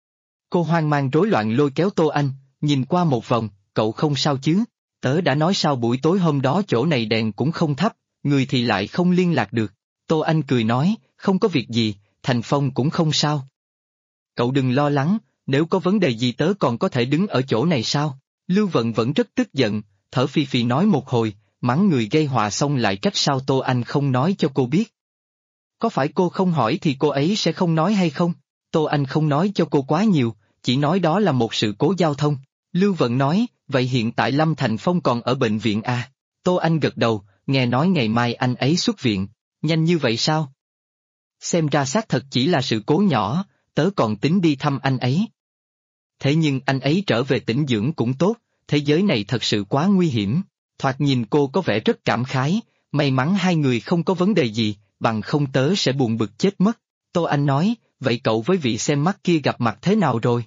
Cô hoang mang rối loạn lôi kéo Tô Anh, nhìn qua một vòng, cậu không sao chứ? Tớ đã nói sao buổi tối hôm đó chỗ này đèn cũng không thắp, người thì lại không liên lạc được. Tô Anh cười nói, không có việc gì, Thành Phong cũng không sao. Cậu đừng lo lắng, nếu có vấn đề gì tớ còn có thể đứng ở chỗ này sao? Lưu Vận vẫn rất tức giận, thở phì phì nói một hồi, mắng người gây họa xong lại trách sao Tô Anh không nói cho cô biết. Có phải cô không hỏi thì cô ấy sẽ không nói hay không? Tô Anh không nói cho cô quá nhiều, chỉ nói đó là một sự cố giao thông. Lưu Vận nói, vậy hiện tại Lâm Thành Phong còn ở bệnh viện à? Tô Anh gật đầu, nghe nói ngày mai anh ấy xuất viện, nhanh như vậy sao? Xem ra xác thật chỉ là sự cố nhỏ, tớ còn tính đi thăm anh ấy. Thế nhưng anh ấy trở về tĩnh dưỡng cũng tốt, thế giới này thật sự quá nguy hiểm. Thoạt nhìn cô có vẻ rất cảm khái, may mắn hai người không có vấn đề gì, bằng không tớ sẽ buồn bực chết mất. Tô Anh nói, vậy cậu với vị xem mắt kia gặp mặt thế nào rồi?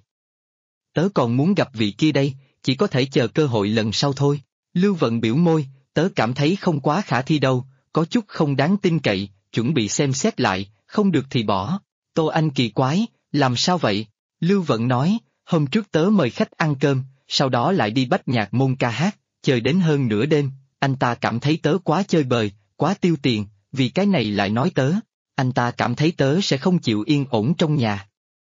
Tớ còn muốn gặp vị kia đây, chỉ có thể chờ cơ hội lần sau thôi. Lưu Vận biểu môi, tớ cảm thấy không quá khả thi đâu, có chút không đáng tin cậy, chuẩn bị xem xét lại, không được thì bỏ. Tô Anh kỳ quái, làm sao vậy? Lưu Vận nói, hôm trước tớ mời khách ăn cơm, sau đó lại đi bách nhạc môn ca hát, chơi đến hơn nửa đêm, anh ta cảm thấy tớ quá chơi bời, quá tiêu tiền, vì cái này lại nói tớ, anh ta cảm thấy tớ sẽ không chịu yên ổn trong nhà.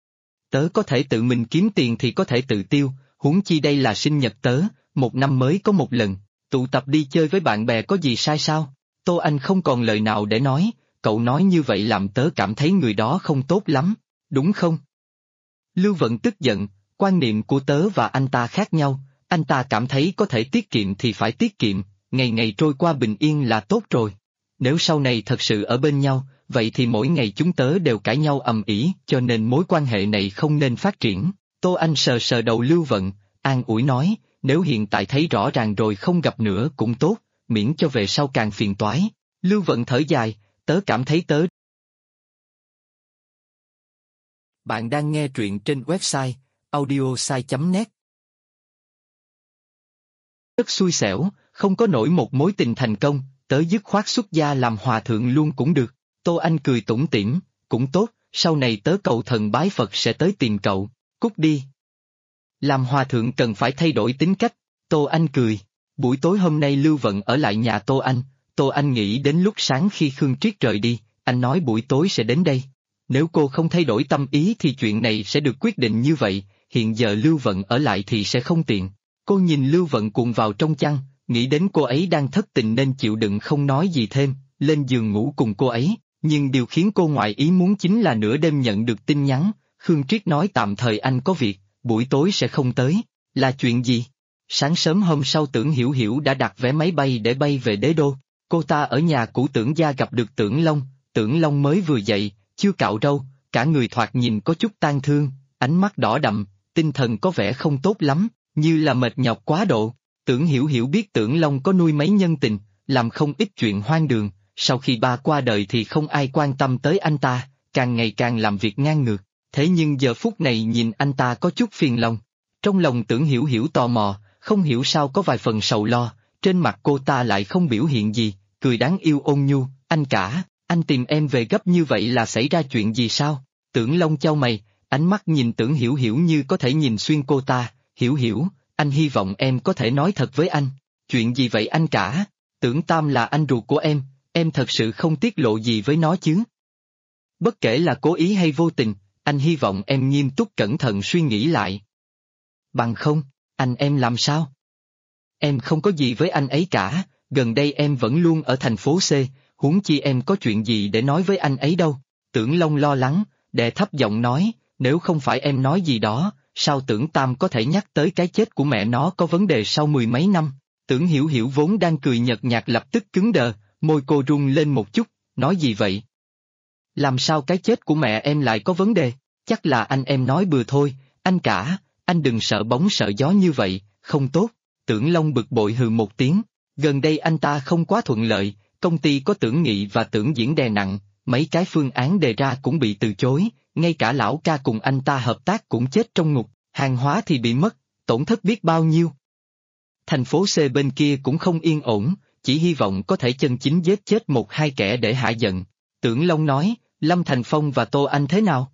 Tớ có thể tự mình kiếm tiền thì có thể tự tiêu, huống chi đây là sinh nhật tớ, một năm mới có một lần, tụ tập đi chơi với bạn bè có gì sai sao? Tô Anh không còn lời nào để nói, cậu nói như vậy làm tớ cảm thấy người đó không tốt lắm, đúng không? Lưu Vận tức giận, quan niệm của tớ và anh ta khác nhau, anh ta cảm thấy có thể tiết kiệm thì phải tiết kiệm, ngày ngày trôi qua bình yên là tốt rồi. Nếu sau này thật sự ở bên nhau, vậy thì mỗi ngày chúng tớ đều cãi nhau ầm ĩ, cho nên mối quan hệ này không nên phát triển. Tô Anh sờ sờ đầu Lưu Vận, an ủi nói, nếu hiện tại thấy rõ ràng rồi không gặp nữa cũng tốt, miễn cho về sau càng phiền toái. Lưu Vận thở dài, tớ cảm thấy tớ. Bạn đang nghe truyện trên website audiosai.net. Rất xui xẻo, không có nổi một mối tình thành công, tớ dứt khoát xuất gia làm hòa thượng luôn cũng được. Tô Anh cười tủm tỉm, cũng tốt, sau này tớ cầu thần bái Phật sẽ tới tìm cậu, cút đi. Làm hòa thượng cần phải thay đổi tính cách, Tô Anh cười. Buổi tối hôm nay Lưu Vận ở lại nhà Tô Anh nghĩ đến lúc sáng khi Khương Triết rời đi, anh nói buổi tối sẽ đến đây. Nếu cô không thay đổi tâm ý thì chuyện này sẽ được quyết định như vậy, hiện giờ Lưu Vận ở lại thì sẽ không tiện. Cô nhìn Lưu Vận cuộn vào trong chăn, nghĩ đến cô ấy đang thất tình nên chịu đựng không nói gì thêm, lên giường ngủ cùng cô ấy, nhưng điều khiến cô ngoại ý muốn chính là nửa đêm nhận được tin nhắn, Khương Triết nói tạm thời anh có việc, buổi tối sẽ không tới, là chuyện gì? Sáng sớm hôm sau Tưởng Hiểu Hiểu đã đặt vé máy bay để bay về Đế Đô, cô ta ở nhà cũ Tưởng gia gặp được Tưởng Long mới vừa dậy, chưa cạo râu, cả người thoạt nhìn có chút tang thương, ánh mắt đỏ đậm, tinh thần có vẻ không tốt lắm, như là mệt nhọc quá độ. Tưởng Hiểu Hiểu biết Tưởng Long có nuôi mấy nhân tình, làm không ít chuyện hoang đường, sau khi ba qua đời thì không ai quan tâm tới anh ta, càng ngày càng làm việc ngang ngược, thế nhưng giờ phút này nhìn anh ta có chút phiền lòng. Trong lòng Tưởng Hiểu Hiểu tò mò, không hiểu sao có vài phần sầu lo, trên mặt cô ta lại không biểu hiện gì, cười đáng yêu ôn nhu, anh cả, anh tìm em về gấp như vậy là xảy ra chuyện gì sao? Tưởng Long chau mày, ánh mắt nhìn Tưởng Hiểu Hiểu như có thể nhìn xuyên cô ta, Hiểu Hiểu, anh hy vọng em có thể nói thật với anh. Chuyện gì vậy anh cả? Tưởng Tam là anh ruột của em thật sự không tiết lộ gì với nó chứ? Bất kể là cố ý hay vô tình, anh hy vọng em nghiêm túc cẩn thận suy nghĩ lại. Bằng không, anh em làm sao? Em không có gì với anh ấy cả, gần đây em vẫn luôn ở thành phố C, huống chi em có chuyện gì để nói với anh ấy đâu. Tưởng Long lo lắng, đè thấp giọng nói, nếu không phải em nói gì đó, sao Tưởng Tam có thể nhắc tới cái chết của mẹ nó có vấn đề sau mười mấy năm? Tưởng Hiểu Hiểu vốn đang cười nhợt nhạt lập tức cứng đờ, môi cô rung lên một chút, nói gì vậy? Làm sao cái chết của mẹ em lại có vấn đề? Chắc là anh em nói bừa thôi, anh cả, anh đừng sợ bóng sợ gió như vậy, không tốt. Tưởng Long bực bội hừ một tiếng, gần đây anh ta không quá thuận lợi, công ty có Tưởng Nghị và Tưởng Diễn đè nặng, mấy cái phương án đề ra cũng bị từ chối, ngay cả lão ca cùng anh ta hợp tác cũng chết trong ngục, hàng hóa thì bị mất, tổn thất biết bao nhiêu. Thành phố C bên kia cũng không yên ổn, chỉ hy vọng có thể chân chính giết chết một hai kẻ để hạ giận. Tưởng Long nói, Lâm Thành Phong và Tô Anh thế nào?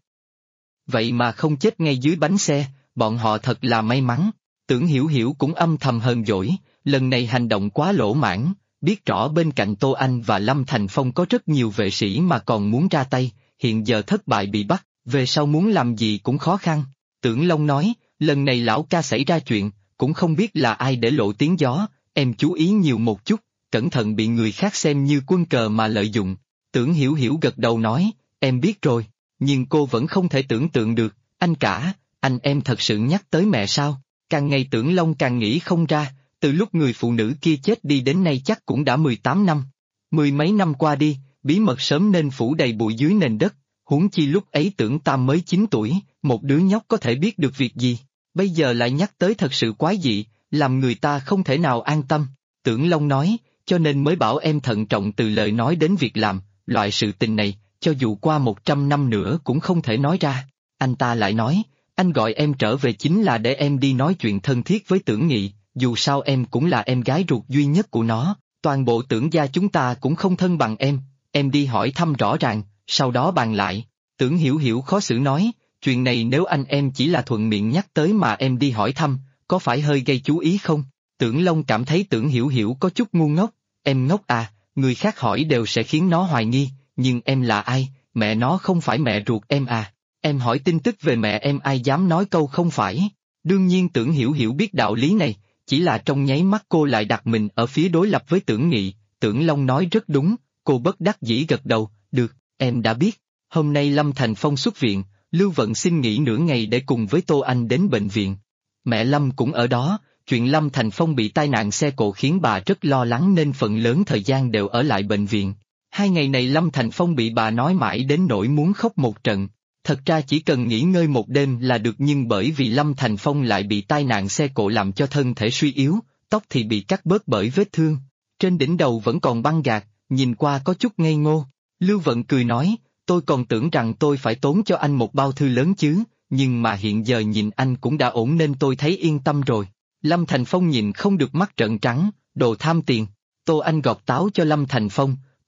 Vậy mà không chết ngay dưới bánh xe, bọn họ thật là may mắn. Tưởng Hiểu Hiểu cũng âm thầm hờn dỗi, lần này hành động quá lỗ mãn, biết rõ bên cạnh Tô Anh và Lâm Thành Phong có rất nhiều vệ sĩ mà còn muốn ra tay, hiện giờ thất bại bị bắt, về sau muốn làm gì cũng khó khăn. Tưởng Long nói, lần này lão ca xảy ra chuyện, cũng không biết là ai để lộ tiếng gió, em chú ý nhiều một chút, cẩn thận bị người khác xem như quân cờ mà lợi dụng. Tưởng Hiểu Hiểu gật đầu nói, em biết rồi, nhưng cô vẫn không thể tưởng tượng được, anh cả, anh em thật sự nhắc tới mẹ sao? Càng ngày Tưởng Long càng nghĩ không ra, từ lúc người phụ nữ kia chết đi đến nay chắc cũng đã 18 năm. Mười mấy năm qua đi, bí mật sớm nên phủ đầy bụi dưới nền đất, huống chi lúc ấy Tưởng Tam mới 9 tuổi, một đứa nhóc có thể biết được việc gì, bây giờ lại nhắc tới thật sự quái dị, làm người ta không thể nào an tâm. Tưởng Long nói, cho nên mới bảo em thận trọng từ lời nói đến việc làm, loại sự tình này, cho dù qua 100 năm nữa cũng không thể nói ra. Anh ta lại nói, anh gọi em trở về chính là để em đi nói chuyện thân thiết với Tưởng Nghị, dù sao em cũng là em gái ruột duy nhất của nó, toàn bộ Tưởng gia chúng ta cũng không thân bằng em đi hỏi thăm rõ ràng, sau đó bàn lại. Tưởng Hiểu Hiểu khó xử nói, chuyện này nếu anh em chỉ là thuận miệng nhắc tới mà em đi hỏi thăm, có phải hơi gây chú ý không? Tưởng Long cảm thấy Tưởng Hiểu Hiểu có chút ngu ngốc, em ngốc à, người khác hỏi đều sẽ khiến nó hoài nghi, nhưng em là ai, mẹ nó không phải mẹ ruột em à, em hỏi tin tức về mẹ em ai dám nói câu không phải. Đương nhiên Tưởng Hiểu Hiểu biết đạo lý này, chỉ là trong nháy mắt cô lại đặt mình ở phía đối lập với Tưởng Nghị, Tưởng Long nói rất đúng, cô bất đắc dĩ gật đầu, được, em đã biết, hôm nay Lâm Thành Phong xuất viện, Lưu Vận xin nghỉ nửa ngày để cùng với Tô Anh đến bệnh viện. Mẹ Lâm cũng ở đó, chuyện Lâm Thành Phong bị tai nạn xe cộ khiến bà rất lo lắng nên phần lớn thời gian đều ở lại bệnh viện. 2 ngày này Lâm Thành Phong bị bà nói mãi đến nỗi muốn khóc một trận. Thật ra chỉ cần nghỉ ngơi một đêm là được nhưng bởi vì Lâm Thành Phong lại bị tai nạn xe cộ làm cho thân thể suy yếu, tóc thì bị cắt bớt bởi vết thương. Trên đỉnh đầu vẫn còn băng gạc, nhìn qua có chút ngây ngô. Lưu Vận cười nói, tôi còn tưởng rằng tôi phải tốn cho anh một bao thư lớn chứ, nhưng mà hiện giờ nhìn anh cũng đã ổn nên tôi thấy yên tâm rồi. Lâm Thành Phong nhìn không được mắt trợn trắng, đồ tham tiền. Tô Anh gọt táo cho Lâm Thành Phong,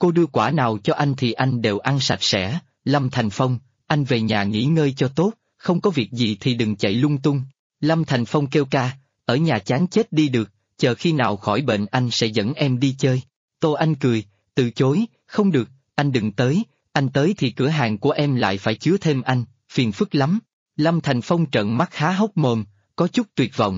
cô đưa quả nào cho anh thì anh đều ăn sạch sẽ. Lâm Thành Phong, anh về nhà nghỉ ngơi cho tốt, không có việc gì thì đừng chạy lung tung. Lâm Thành Phong kêu ca, ở nhà chán chết đi được, chờ khi nào khỏi bệnh anh sẽ dẫn em đi chơi. Tô Anh cười, từ chối, không được, anh đừng tới, anh tới thì cửa hàng của em lại phải chứa thêm anh, phiền phức lắm. Lâm Thành Phong trợn mắt há hốc mồm, có chút tuyệt vọng.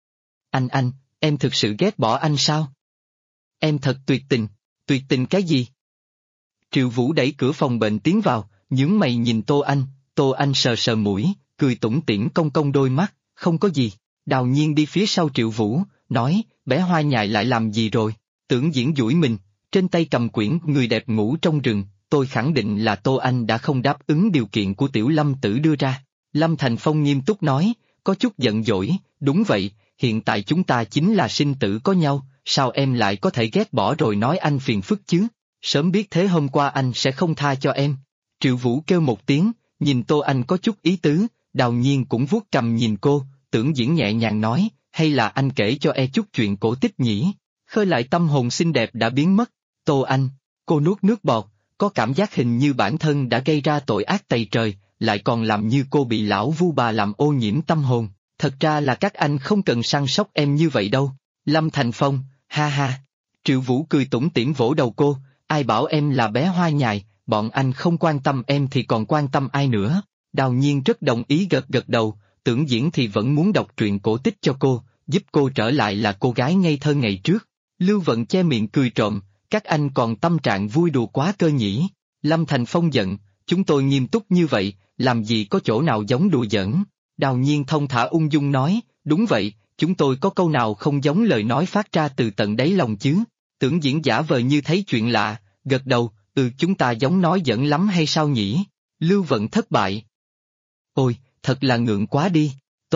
Anh, em thực sự ghét bỏ anh sao? Em thật tuyệt tình cái gì? Triệu Vũ đẩy cửa phòng bệnh tiến vào, nhướng mày nhìn Tô Anh sờ sờ mũi, cười tủm tỉm cong cong đôi mắt, không có gì. Đào Nhiên đi phía sau Triệu Vũ, nói, bé Hoa Nhài lại làm gì rồi? Tưởng Diễn duỗi mình, trên tay cầm quyển Người đẹp ngủ trong rừng, tôi khẳng định là Tô Anh đã không đáp ứng điều kiện của Tiểu Lâm Tử đưa ra. Lâm Thành Phong nghiêm túc nói, có chút giận dỗi, đúng vậy, hiện tại chúng ta chính là sinh tử có nhau, sao em lại có thể ghét bỏ rồi nói anh phiền phức chứ? Sớm biết thế hôm qua anh sẽ không tha cho em. Triệu Vũ kêu một tiếng, nhìn Tô Anh có chút ý tứ, Đào Nhiên cũng vuốt cầm nhìn cô, Tưởng Diễn nhẹ nhàng nói, hay là anh kể cho chút chuyện cổ tích nhỉ? Khơi lại tâm hồn xinh đẹp đã biến mất. Tô Anh, cô nuốt nước bọt, có cảm giác hình như bản thân đã gây ra tội ác tày trời, lại còn làm như cô bị lão vu bà làm ô nhiễm tâm hồn. Thật ra là các anh không cần săn sóc em như vậy đâu. Lâm Thành Phong, ha ha. Triệu Vũ cười tủm tỉm vỗ đầu cô, ai bảo em là bé Hoa Nhài, bọn anh không quan tâm em thì còn quan tâm ai nữa. Đào Nhiên rất đồng ý gật gật đầu, Tưởng Diễn thì vẫn muốn đọc truyện cổ tích cho cô, giúp cô trở lại là cô gái ngây thơ ngày trước. Lưu Vận che miệng cười trộm, các anh còn tâm trạng vui đùa quá cơ nhỉ. Lâm Thành Phong giận, chúng tôi nghiêm túc như vậy, làm gì có chỗ nào giống đùa giỡn. Đào Nhiên thông thả ung dung nói, đúng vậy, chúng tôi có câu nào không giống lời nói phát ra từ tận đáy lòng chứ? Tưởng Diễn giả vờ như thấy chuyện lạ, gật đầu, chúng ta giống nói giỡn lắm hay sao nhỉ? Lưu Vận thất bại. Ôi, thật là ngượng quá đi.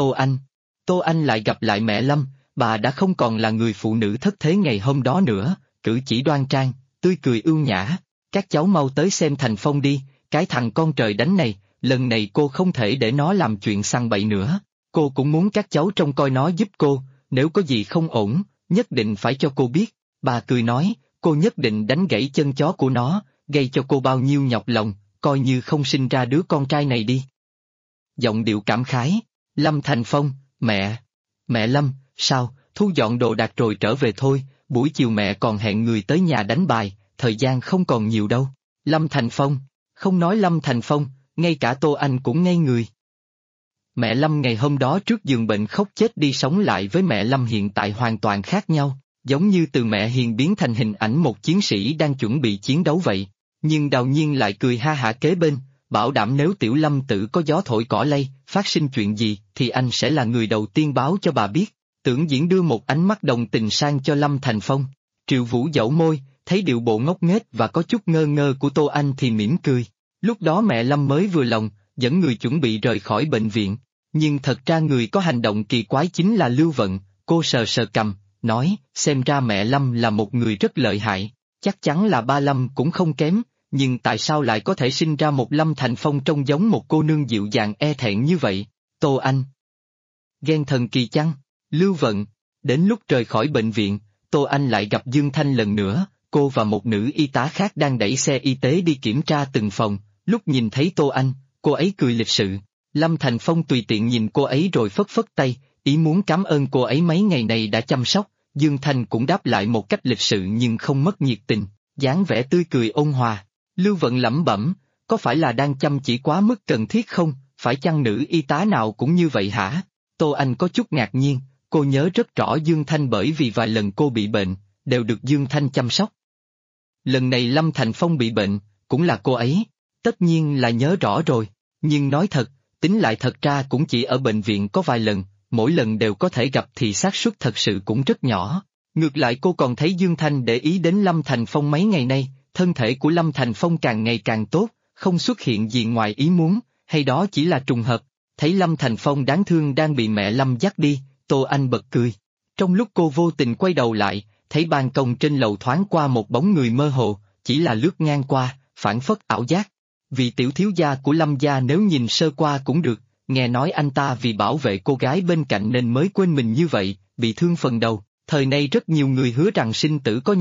Tô Anh lại gặp lại mẹ Lâm, bà đã không còn là người phụ nữ thất thế ngày hôm đó nữa, cử chỉ đoan trang, tươi cười ưu nhã. Các cháu mau tới xem Thành Phong đi, cái thằng con trời đánh này, lần này cô không thể để nó làm chuyện săn bậy nữa. Cô cũng muốn các cháu trông coi nó giúp cô, nếu có gì không ổn, nhất định phải cho cô biết. Bà cười nói, cô nhất định đánh gãy chân chó của nó, gây cho cô bao nhiêu nhọc lòng, coi như không sinh ra đứa con trai này đi. Giọng điệu cảm khái, Lâm Thành Phong, mẹ Lâm, sao, thu dọn đồ đạc rồi trở về thôi, buổi chiều mẹ còn hẹn người tới nhà đánh bài, thời gian không còn nhiều đâu. Lâm Thành Phong, không nói Lâm Thành Phong, ngay cả Tô Anh cũng ngây người. Mẹ Lâm ngày hôm đó trước giường bệnh khóc chết đi sống lại với mẹ Lâm hiện tại hoàn toàn khác nhau, giống như từ mẹ hiền biến thành hình ảnh một chiến sĩ đang chuẩn bị chiến đấu vậy. Nhưng Đào Nhiên lại cười ha hả kế bên, bảo đảm nếu Tiểu Lâm Tử có gió thổi cỏ lay, phát sinh chuyện gì thì anh sẽ là người đầu tiên báo cho bà biết. Tưởng Diễn đưa một ánh mắt đồng tình sang cho Lâm Thành Phong. Triệu Vũ dẫu môi, thấy điệu bộ ngốc nghếch và có chút ngơ ngơ của Tô Anh thì mỉm cười. Lúc đó mẹ Lâm mới vừa lòng, dẫn người chuẩn bị rời khỏi bệnh viện. Nhưng thật ra người có hành động kỳ quái chính là Lưu Vận, cô sờ sờ cằm, nói, xem ra mẹ Lâm là một người rất lợi hại, chắc chắn là ba Lâm cũng không kém, nhưng tại sao lại có thể sinh ra một Lâm Thành Phong trông giống một cô nương dịu dàng e thẹn như vậy? Tô Anh ghen thần kỳ chăng? Lưu Vận. Đến lúc rời khỏi bệnh viện, Tô Anh lại gặp Dương Thanh lần nữa, cô và một nữ y tá khác đang đẩy xe y tế đi kiểm tra từng phòng, lúc nhìn thấy Tô Anh, cô ấy cười lịch sự. Lâm Thành Phong tùy tiện nhìn cô ấy rồi phất phất tay, ý muốn cảm ơn cô ấy mấy ngày này đã chăm sóc, Dương Thanh cũng đáp lại một cách lịch sự nhưng không mất nhiệt tình, dáng vẻ tươi cười ôn hòa. Lưu Vận lẩm bẩm, có phải là đang chăm chỉ quá mức cần thiết không, phải chăng nữ y tá nào cũng như vậy hả? Tô Anh có chút ngạc nhiên, cô nhớ rất rõ Dương Thanh bởi vì vài lần cô bị bệnh, đều được Dương Thanh chăm sóc. Lần này Lâm Thành Phong bị bệnh, cũng là cô ấy, tất nhiên là nhớ rõ rồi, nhưng nói thật, tính lại thật ra cũng chỉ ở bệnh viện có vài lần, mỗi lần đều có thể gặp thì xác suất thật sự cũng rất nhỏ. Ngược lại cô còn thấy Dương Thanh để ý đến Lâm Thành Phong mấy ngày nay, thân thể của Lâm Thành Phong càng ngày càng tốt, không xuất hiện gì ngoài ý muốn, hay đó chỉ là trùng hợp. Thấy Lâm Thành Phong đáng thương đang bị mẹ Lâm dắt đi, Tô Anh bật cười. Trong lúc cô vô tình quay đầu lại, thấy ban công trên lầu thoáng qua một bóng người mơ hồ, chỉ là lướt ngang qua, phảng phất ảo giác. Vị tiểu thiếu gia của Lâm gia nếu nhìn sơ qua cũng được, nghe nói anh ta vì bảo vệ cô gái bên cạnh nên mới quên mình như vậy, bị thương phần đầu. Thời nay rất nhiều người hứa rằng sinh tử có nhau,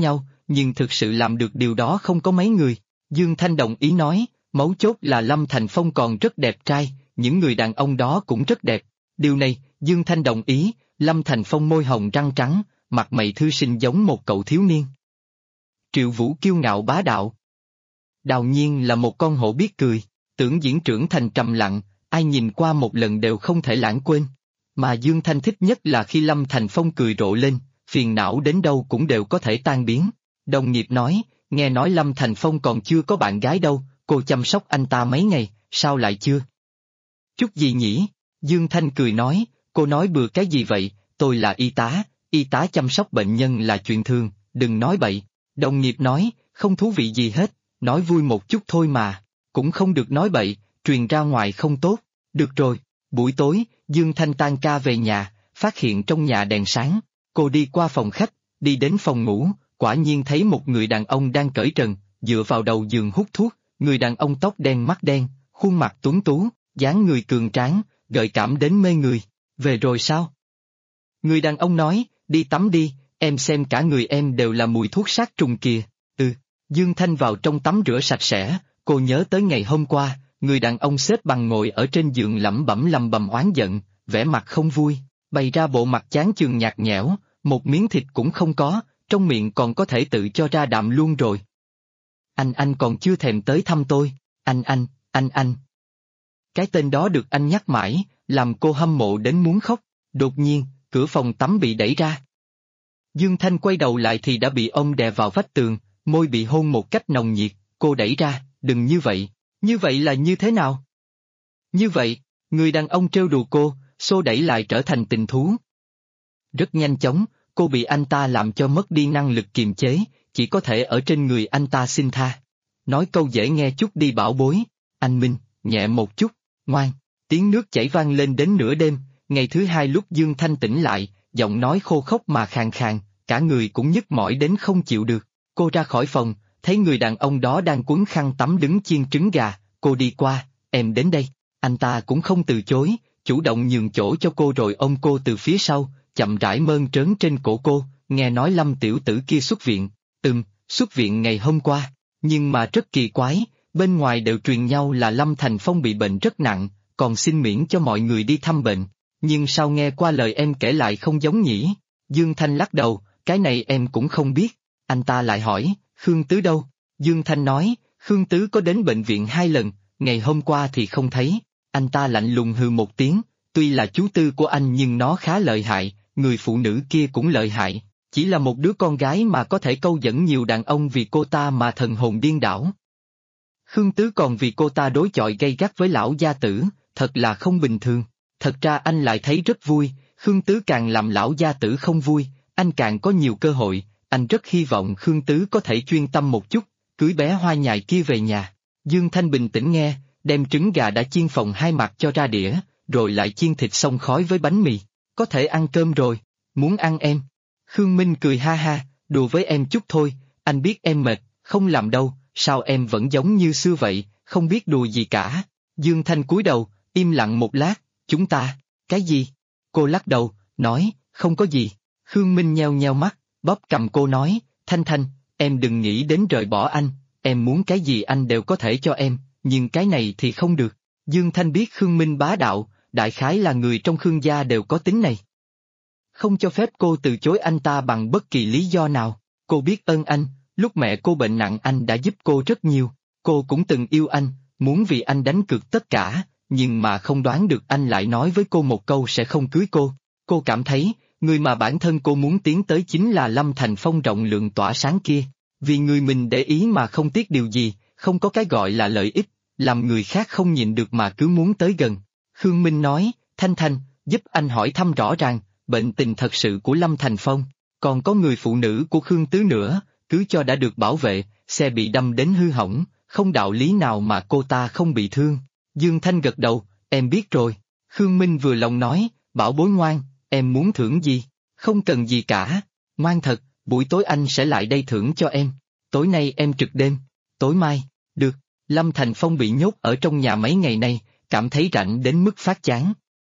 nhưng thực sự làm được điều đó không có mấy người. Dương Thanh đồng ý nói, mấu chốt là Lâm Thành Phong còn rất đẹp trai, những người đàn ông đó cũng rất đẹp. Điều này, Dương Thanh đồng ý, Lâm Thành Phong môi hồng răng trắng, mặt mày thư sinh giống một cậu thiếu niên. Triệu Vũ kiêu ngạo bá đạo. Đào Nhiên là một con hổ biết cười, tưởng diễn trưởng thành trầm lặng, ai nhìn qua một lần đều không thể lãng quên. Mà Dương Thanh thích nhất là khi Lâm Thành Phong cười rộ lên, phiền não đến đâu cũng đều có thể tan biến. Đồng nghiệp nói, nghe nói Lâm Thành Phong còn chưa có bạn gái đâu, cô chăm sóc anh ta mấy ngày, sao lại chưa? Chút gì nhỉ? Dương Thanh cười nói, cô nói bừa cái gì vậy, tôi là y tá chăm sóc bệnh nhân là chuyện thường, đừng nói bậy. Đồng nghiệp nói, không thú vị gì hết, nói vui một chút thôi mà, cũng không được nói bậy, truyền ra ngoài không tốt. Được rồi, buổi tối, Dương Thanh tan ca về nhà, phát hiện trong nhà đèn sáng, cô đi qua phòng khách, đi đến phòng ngủ, quả nhiên thấy một người đàn ông đang cởi trần, dựa vào đầu giường hút thuốc, người đàn ông tóc đen mắt đen, khuôn mặt tuấn tú, dáng người cường tráng, gợi cảm đến mê người. Về rồi sao? Người đàn ông nói, đi tắm đi, em xem cả người em đều là mùi thuốc sát trùng kìa. Dương Thanh vào trong tắm rửa sạch sẽ, cô nhớ tới ngày hôm qua, người đàn ông xếp bằng ngồi ở trên giường lẩm bẩm lầm bầm oán giận, vẻ mặt không vui, bày ra bộ mặt chán chường nhạt nhẽo, một miếng thịt cũng không có, trong miệng còn có thể tự cho ra đạm luôn rồi. Anh còn chưa thèm tới thăm tôi, anh. Cái tên đó được anh nhắc mãi, làm cô hâm mộ đến muốn khóc, đột nhiên, cửa phòng tắm bị đẩy ra. Dương Thanh quay đầu lại thì đã bị ông đè vào vách tường, môi bị hôn một cách nồng nhiệt, cô đẩy ra, đừng như vậy là như thế nào? Như vậy, người đàn ông trêu đùa cô, xô đẩy lại trở thành tình thú. Rất nhanh chóng, cô bị anh ta làm cho mất đi năng lực kiềm chế, chỉ có thể ở trên người anh ta xin tha. Nói câu dễ nghe chút đi bảo bối, anh Minh, nhẹ một chút, ngoan. Tiếng nước chảy vang lên đến nửa đêm, ngày thứ hai lúc Dương Thanh tỉnh lại, giọng nói khô khốc mà khàn khàn, cả người cũng nhức mỏi đến không chịu được. Cô ra khỏi phòng, thấy người đàn ông đó đang quấn khăn tắm đứng chiên trứng gà, cô đi qua, em đến đây. Anh ta cũng không từ chối, chủ động nhường chỗ cho cô rồi ôm cô từ phía sau, chậm rãi mơn trớn trên cổ cô, nghe nói Lâm tiểu tử kia xuất viện. Xuất viện ngày hôm qua, nhưng mà rất kỳ quái, bên ngoài đều truyền nhau là Lâm Thành Phong bị bệnh rất nặng, còn xin miễn cho mọi người đi thăm bệnh. Nhưng sao nghe qua lời em kể lại không giống nhỉ? Dương Thanh lắc đầu, cái này em cũng không biết. Anh ta lại hỏi, Khương Tứ đâu? Dương Thanh nói, Khương Tứ có đến bệnh viện 2 lần, ngày hôm qua thì không thấy. Anh ta lạnh lùng hừ một tiếng, tuy là chú tư của anh nhưng nó khá lợi hại, người phụ nữ kia cũng lợi hại, chỉ là một đứa con gái mà có thể câu dẫn nhiều đàn ông vì cô ta mà thần hồn điên đảo. Khương Tứ còn vì cô ta đối chọi gay gắt với lão gia tử, thật là không bình thường. Thật ra anh lại thấy rất vui, Khương Tứ càng làm lão gia tử không vui, anh càng có nhiều cơ hội, anh rất hy vọng Khương Tứ có thể chuyên tâm một chút, cưới bé hoa nhài kia về nhà. Dương Thanh bình tĩnh nghe, đem trứng gà đã chiên phồng 2 mặt cho ra đĩa, rồi lại chiên thịt xông khói với bánh mì. Có thể ăn cơm rồi, muốn ăn em. Khương Minh cười ha ha, đùa với em chút thôi, anh biết em mệt, không làm đâu, sao em vẫn giống như xưa vậy, không biết đùa gì cả. Dương Thanh cúi đầu, im lặng một lát, chúng ta, cái gì? Cô lắc đầu, nói, không có gì. Khương Minh nheo nheo mắt, bóp cầm cô nói, Thanh, em đừng nghĩ đến rời bỏ anh, em muốn cái gì anh đều có thể cho em, nhưng cái này thì không được. Dương Thanh biết Khương Minh bá đạo, đại khái là người trong Khương gia đều có tính này. Không cho phép cô từ chối anh ta bằng bất kỳ lý do nào. Cô biết ơn anh, lúc mẹ cô bệnh nặng anh đã giúp cô rất nhiều, cô cũng từng yêu anh, muốn vì anh đánh cược tất cả, nhưng mà không đoán được anh lại nói với cô một câu sẽ không cưới cô. Cô cảm thấy, người mà bản thân cô muốn tiến tới chính là Lâm Thành Phong rộng lượng tỏa sáng kia, vì người mình để ý mà không tiếc điều gì, không có cái gọi là lợi ích, làm người khác không nhịn được mà cứ muốn tới gần. Khương Minh nói, Thanh, giúp anh hỏi thăm rõ ràng, bệnh tình thật sự của Lâm Thành Phong, còn có người phụ nữ của Khương Tứ nữa, cứ cho đã được bảo vệ, xe bị đâm đến hư hỏng, không đạo lý nào mà cô ta không bị thương. Dương Thanh gật đầu, em biết rồi. Khương Minh vừa lòng nói, bảo bối ngoan, em muốn thưởng gì? Không cần gì cả, ngoan thật, buổi tối anh sẽ lại đây thưởng cho em. Tối nay em trực đêm, tối mai, được. Lâm Thành Phong bị nhốt ở trong nhà mấy ngày nay, cảm thấy rảnh đến mức phát chán.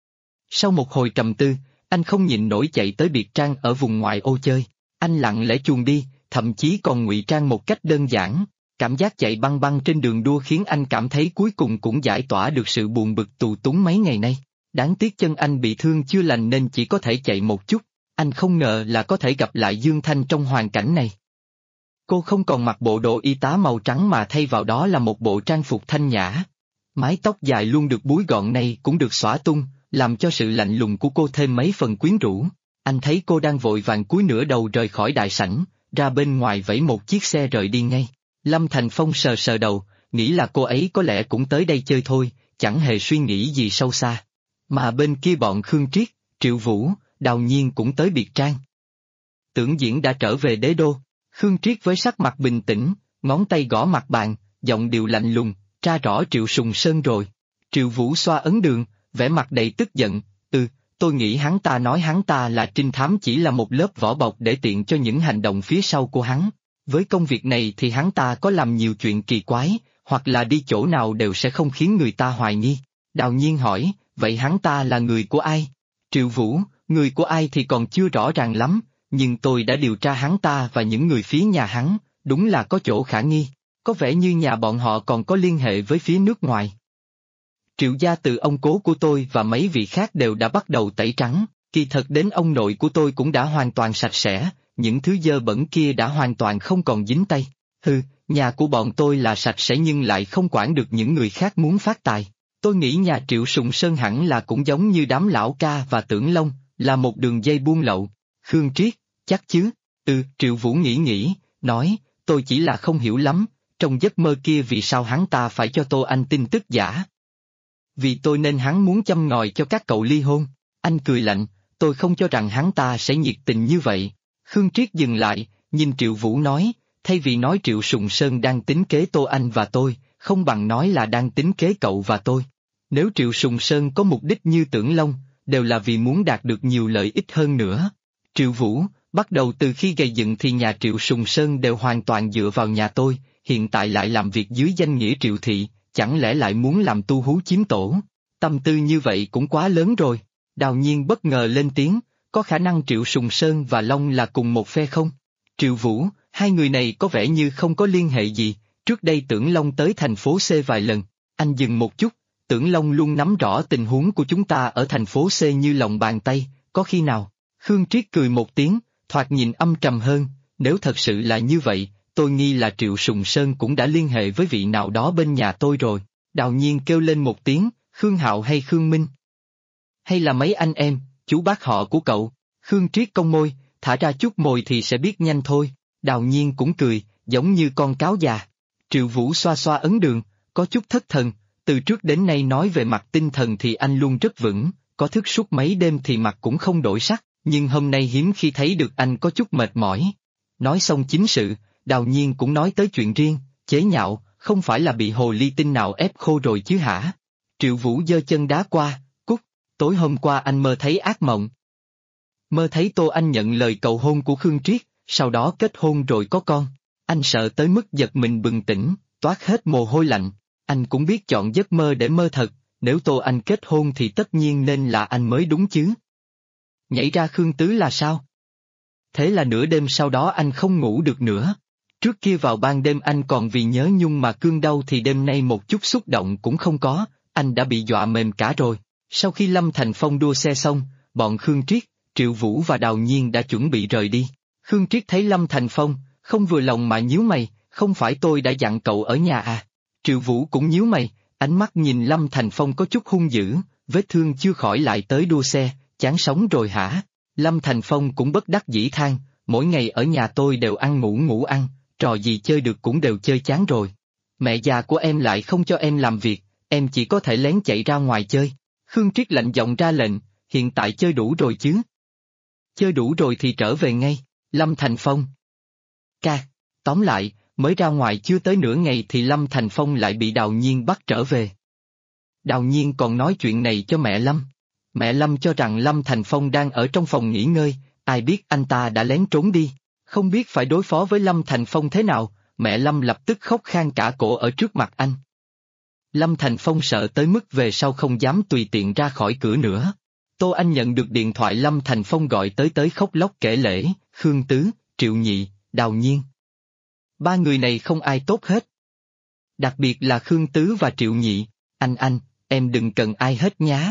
Sau một hồi trầm tư, anh không nhịn nổi chạy tới biệt trang ở vùng ngoại ô chơi. Anh lặng lẽ chuồn đi, thậm chí còn ngụy trang một cách đơn giản. Cảm giác chạy băng băng trên đường đua khiến anh cảm thấy cuối cùng cũng giải tỏa được sự buồn bực tù túng mấy ngày nay. Đáng tiếc chân anh bị thương chưa lành nên chỉ có thể chạy một chút, anh không ngờ là có thể gặp lại Dương Thanh trong hoàn cảnh này. Cô không còn mặc bộ đồ y tá màu trắng mà thay vào đó là một bộ trang phục thanh nhã. Mái tóc dài luôn được búi gọn này cũng được xõa tung, làm cho sự lạnh lùng của cô thêm mấy phần quyến rũ. Anh thấy cô đang vội vàng cúi nửa đầu rời khỏi đại sảnh, ra bên ngoài vẫy một chiếc xe rời đi ngay. Lâm Thành Phong sờ sờ đầu, nghĩ là cô ấy có lẽ cũng tới đây chơi thôi, chẳng hề suy nghĩ gì sâu xa. Mà bên kia bọn Khương Triết, Triệu Vũ, Đào Nhiên cũng tới biệt trang. Tưởng Diễn đã trở về đế đô. Khương Triết với sắc mặt bình tĩnh, ngón tay gõ mặt bàn, giọng điệu lạnh lùng, tra rõ Triệu Sùng Sơn rồi. Triệu Vũ xoa ấn đường, vẻ mặt đầy tức giận, tôi nghĩ hắn ta nói hắn ta là trinh thám chỉ là một lớp vỏ bọc để tiện cho những hành động phía sau của hắn. Với công việc này thì hắn ta có làm nhiều chuyện kỳ quái, hoặc là đi chỗ nào đều sẽ không khiến người ta hoài nghi. Đào Nhiên hỏi, vậy hắn ta là người của ai? Triệu Vũ, người của ai thì còn chưa rõ ràng lắm, nhưng tôi đã điều tra hắn ta và những người phía nhà hắn, đúng là có chỗ khả nghi, có vẻ như nhà bọn họ còn có liên hệ với phía nước ngoài. Triệu gia từ ông cố của tôi và mấy vị khác đều đã bắt đầu tẩy trắng, kỳ thật đến ông nội của tôi cũng đã hoàn toàn sạch sẽ, những thứ dơ bẩn kia đã hoàn toàn không còn dính tay. Nhà của bọn tôi là sạch sẽ nhưng lại không quản được những người khác muốn phát tài. Tôi nghĩ nhà Triệu Sùng Sơn hẳn là cũng giống như đám lão ca và Tưởng Long, là một đường dây buôn lậu. Khương Triết, chắc chứ? Triệu Vũ nghĩ, nói, tôi chỉ là không hiểu lắm, trong giấc mơ kia vì sao hắn ta phải cho Tô Anh tin tức giả? Vì tôi nên hắn muốn châm ngòi cho các cậu ly hôn. Anh cười lạnh, tôi không cho rằng hắn ta sẽ nhiệt tình như vậy. Khương Triết dừng lại, nhìn Triệu Vũ nói, thay vì nói Triệu Sùng Sơn đang tính kế Tô Anh và tôi, không bằng nói là đang tính kế cậu và tôi. Nếu Triệu Sùng Sơn có mục đích như Tưởng Long, đều là vì muốn đạt được nhiều lợi ích hơn nữa. Triệu Vũ, bắt đầu từ khi gây dựng thì nhà Triệu Sùng Sơn đều hoàn toàn dựa vào nhà tôi, hiện tại lại làm việc dưới danh nghĩa Triệu Thị, chẳng lẽ lại muốn làm tu hú chiếm tổ? Tâm tư như vậy cũng quá lớn rồi. Đào Nhiên bất ngờ lên tiếng, có khả năng Triệu Sùng Sơn và Long là cùng một phe không? Triệu Vũ, hai người này có vẻ như không có liên hệ gì, trước đây Tưởng Long tới thành phố C vài lần. Anh dừng một chút, Tưởng Long luôn nắm rõ tình huống của chúng ta ở thành phố C như lòng bàn tay, có khi nào? Khương Triết cười một tiếng, thoạt nhìn âm trầm hơn, nếu thật sự là như vậy, tôi nghi là Triệu Sùng Sơn cũng đã liên hệ với vị nào đó bên nhà tôi rồi. Đào Nhiên kêu lên một tiếng, Khương Hạo hay Khương Minh? Hay là mấy anh em, chú bác họ của cậu? Khương Triết cong môi, thả ra chút mồi thì sẽ biết nhanh thôi. Đào Nhiên cũng cười, giống như con cáo già. Triệu Vũ xoa xoa ấn đường, có chút thất thần, từ trước đến nay nói về mặt tinh thần thì anh luôn rất vững, có thức suốt mấy đêm thì mặt cũng không đổi sắc, nhưng hôm nay hiếm khi thấy được anh có chút mệt mỏi. Nói xong chính sự, Đào Nhiên cũng nói tới chuyện riêng, chế nhạo, không phải là bị hồ ly tinh nào ép khô rồi chứ hả? Triệu Vũ giơ chân đá qua, cút, tối hôm qua anh mơ thấy ác mộng. Mơ thấy Tô Anh nhận lời cầu hôn của Khương Triết, sau đó kết hôn rồi có con. Anh sợ tới mức giật mình bừng tỉnh, toát hết mồ hôi lạnh. Anh cũng biết chọn giấc mơ để mơ thật, nếu Tô Anh kết hôn thì tất nhiên nên là anh mới đúng chứ. Nhảy ra Khương Tứ là sao? Thế là nửa đêm sau đó anh không ngủ được nữa. Trước kia vào ban đêm anh còn vì nhớ nhung mà cơn đau thì đêm nay một chút xúc động cũng không có, anh đã bị dọa mềm cả rồi. Sau khi Lâm Thành Phong đua xe xong, bọn Khương Triết, Triệu Vũ và Đào Nhiên đã chuẩn bị rời đi. Khương Triết thấy Lâm Thành Phong, không vừa lòng mà nhíu mày, không phải tôi đã dặn cậu ở nhà à? Triệu Vũ cũng nhíu mày, ánh mắt nhìn Lâm Thành Phong có chút hung dữ, vết thương chưa khỏi lại tới đua xe, chán sống rồi hả? Lâm Thành Phong cũng bất đắc dĩ than, mỗi ngày ở nhà tôi đều ăn ngủ ăn, trò gì chơi được cũng đều chơi chán rồi. Mẹ già của em lại không cho em làm việc, em chỉ có thể lén chạy ra ngoài chơi. Khương Triết lạnh giọng ra lệnh, hiện tại chơi đủ rồi chứ? Chơi đủ rồi thì trở về ngay. Lâm Thành Phong. Tóm lại, mới ra ngoài chưa tới nửa ngày thì Lâm Thành Phong lại bị Đào Nhiên bắt trở về. Đào Nhiên còn nói chuyện này cho mẹ Lâm. Mẹ Lâm cho rằng Lâm Thành Phong đang ở trong phòng nghỉ ngơi, ai biết anh ta đã lén trốn đi. Không biết phải đối phó với Lâm Thành Phong thế nào, mẹ Lâm lập tức khóc khan cả cổ ở trước mặt anh. Lâm Thành Phong sợ tới mức về sau không dám tùy tiện ra khỏi cửa nữa. Tô Anh nhận được điện thoại Lâm Thành Phong gọi tới khóc lóc kể lể, Khương Tứ, Triệu Nhị, Đào Nhiên. Ba người này không ai tốt hết. Đặc biệt là Khương Tứ và Triệu Nhị, anh, em đừng cần ai hết nhá.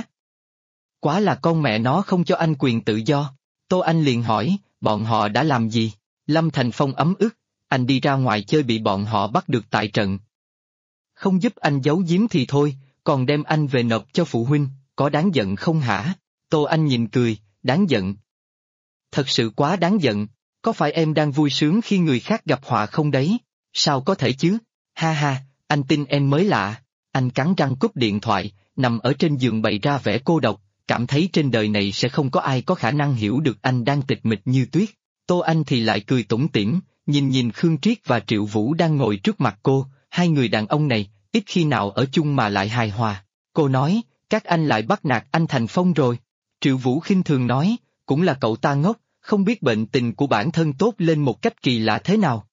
Quá là con mẹ nó không cho anh quyền tự do. Tô Anh liền hỏi, bọn họ đã làm gì? Lâm Thành Phong ấm ức, anh đi ra ngoài chơi bị bọn họ bắt được tại trận. Không giúp anh giấu giếm thì thôi, còn đem anh về nộp cho phụ huynh, có đáng giận không hả? Tô Anh nhìn cười, đáng giận. Thật sự quá đáng giận, có phải em đang vui sướng khi người khác gặp họa không đấy? Sao có thể chứ? Ha ha, anh tin em mới lạ. Anh cắn răng cúp điện thoại, nằm ở trên giường bày ra vẻ cô độc, cảm thấy trên đời này sẽ không có ai có khả năng hiểu được anh đang tịch mịch như tuyết. Tô Anh thì lại cười tủm tỉm, nhìn Khương Triết và Triệu Vũ đang ngồi trước mặt cô, hai người đàn ông này, ít khi nào ở chung mà lại hài hòa. Cô nói, các anh lại bắt nạt anh Thành Phong rồi. Triệu Vũ khinh thường nói, cũng là cậu ta ngốc, không biết bệnh tình của bản thân tốt lên một cách kỳ lạ thế nào.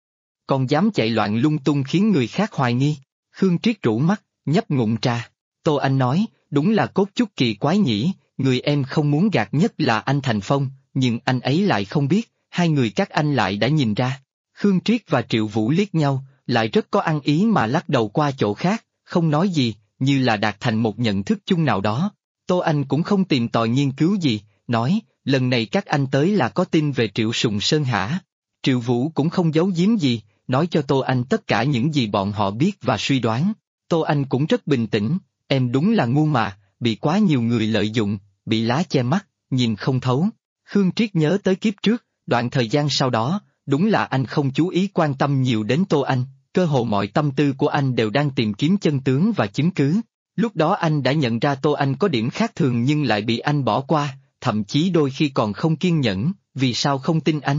Còn dám chạy loạn lung tung khiến người khác hoài nghi. Khương Triết rũ mắt, nhấp ngụm trà. Tô Anh nói, đúng là cốt chút kỳ quái nhỉ, người em không muốn gạt nhất là anh Thành Phong, nhưng anh ấy lại không biết, hai người các anh lại đã nhìn ra. Khương Triết và Triệu Vũ liếc nhau, lại rất có ăn ý mà lắc đầu qua chỗ khác, không nói gì, như là đạt thành một nhận thức chung nào đó. Tô Anh cũng không tìm tòi nghiên cứu gì, nói, lần này các anh tới là có tin về Triệu Sùng Sơn hả? Triệu Vũ cũng không giấu giếm gì, nói cho Tô Anh tất cả những gì bọn họ biết và suy đoán. Tô Anh cũng rất bình tĩnh, em đúng là ngu mà, bị quá nhiều người lợi dụng, bị lá che mắt, nhìn không thấu. Khương Triết nhớ tới kiếp trước, đoạn thời gian sau đó, đúng là anh không chú ý quan tâm nhiều đến Tô Anh, cơ hồ mọi tâm tư của anh đều đang tìm kiếm chân tướng và chứng cứ. Lúc đó anh đã nhận ra Tô Anh có điểm khác thường nhưng lại bị anh bỏ qua, thậm chí đôi khi còn không kiên nhẫn, vì sao không tin anh?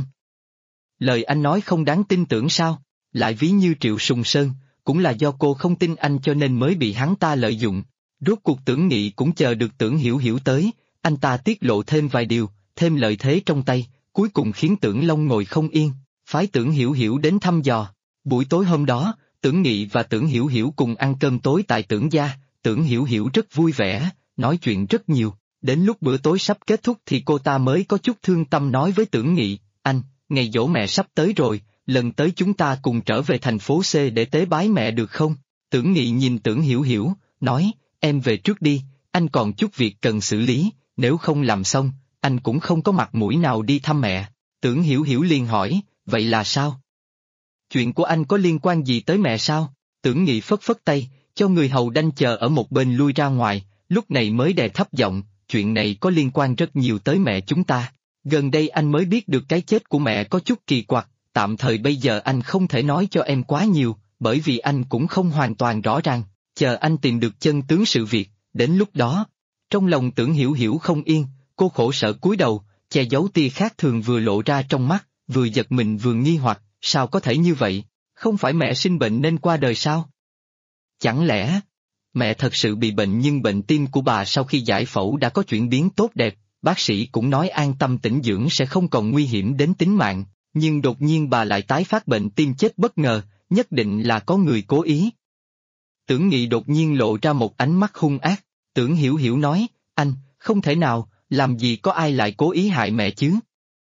Lời anh nói không đáng tin tưởng sao? Lại ví như Triệu Sùng Sơn, cũng là do cô không tin anh cho nên mới bị hắn ta lợi dụng. Rốt cuộc Tưởng Nghị cũng chờ được Tưởng Hiểu Hiểu tới, anh ta tiết lộ thêm vài điều, thêm lợi thế trong tay, cuối cùng khiến Tưởng Long ngồi không yên, phái Tưởng Hiểu Hiểu đến thăm dò. Buổi tối hôm đó, Tưởng Nghị và Tưởng Hiểu Hiểu cùng ăn cơm tối tại Tưởng gia, Tưởng Hiểu Hiểu rất vui vẻ, nói chuyện rất nhiều. Đến lúc bữa tối sắp kết thúc thì cô ta mới có chút thương tâm nói với Tưởng Nghị, anh, ngày giỗ mẹ sắp tới rồi, lần tới chúng ta cùng trở về thành phố C để tế bái mẹ được không? Tưởng Nghị nhìn Tưởng Hiểu Hiểu, nói, em về trước đi, anh còn chút việc cần xử lý, nếu không làm xong, anh cũng không có mặt mũi nào đi thăm mẹ. Tưởng Hiểu Hiểu liền hỏi, vậy là sao? Chuyện của anh có liên quan gì tới mẹ sao? Tưởng Nghị phất phất tay, cho người hầu đanh chờ ở một bên lui ra ngoài, lúc này mới đè thấp giọng, chuyện này có liên quan rất nhiều tới mẹ chúng ta. Gần đây anh mới biết được cái chết của mẹ có chút kỳ quặc, tạm thời bây giờ anh không thể nói cho em quá nhiều, bởi vì anh cũng không hoàn toàn rõ ràng, chờ anh tìm được chân tướng sự việc, đến lúc đó. Trong lòng Tưởng Hiểu Hiểu không yên, cô khổ sở cúi đầu, che giấu tia khác thường vừa lộ ra trong mắt, vừa giật mình vừa nghi hoặc, sao có thể như vậy, không phải mẹ sinh bệnh nên qua đời sao? Chẳng lẽ, mẹ thật sự bị bệnh nhưng bệnh tim của bà sau khi giải phẫu đã có chuyển biến tốt đẹp, bác sĩ cũng nói an tâm tĩnh dưỡng sẽ không còn nguy hiểm đến tính mạng, nhưng đột nhiên bà lại tái phát bệnh tim chết bất ngờ, nhất định là có người cố ý. Tưởng Nghị đột nhiên lộ ra một ánh mắt hung ác, Tưởng Hiểu Hiểu nói, anh, không thể nào, làm gì có ai lại cố ý hại mẹ chứ?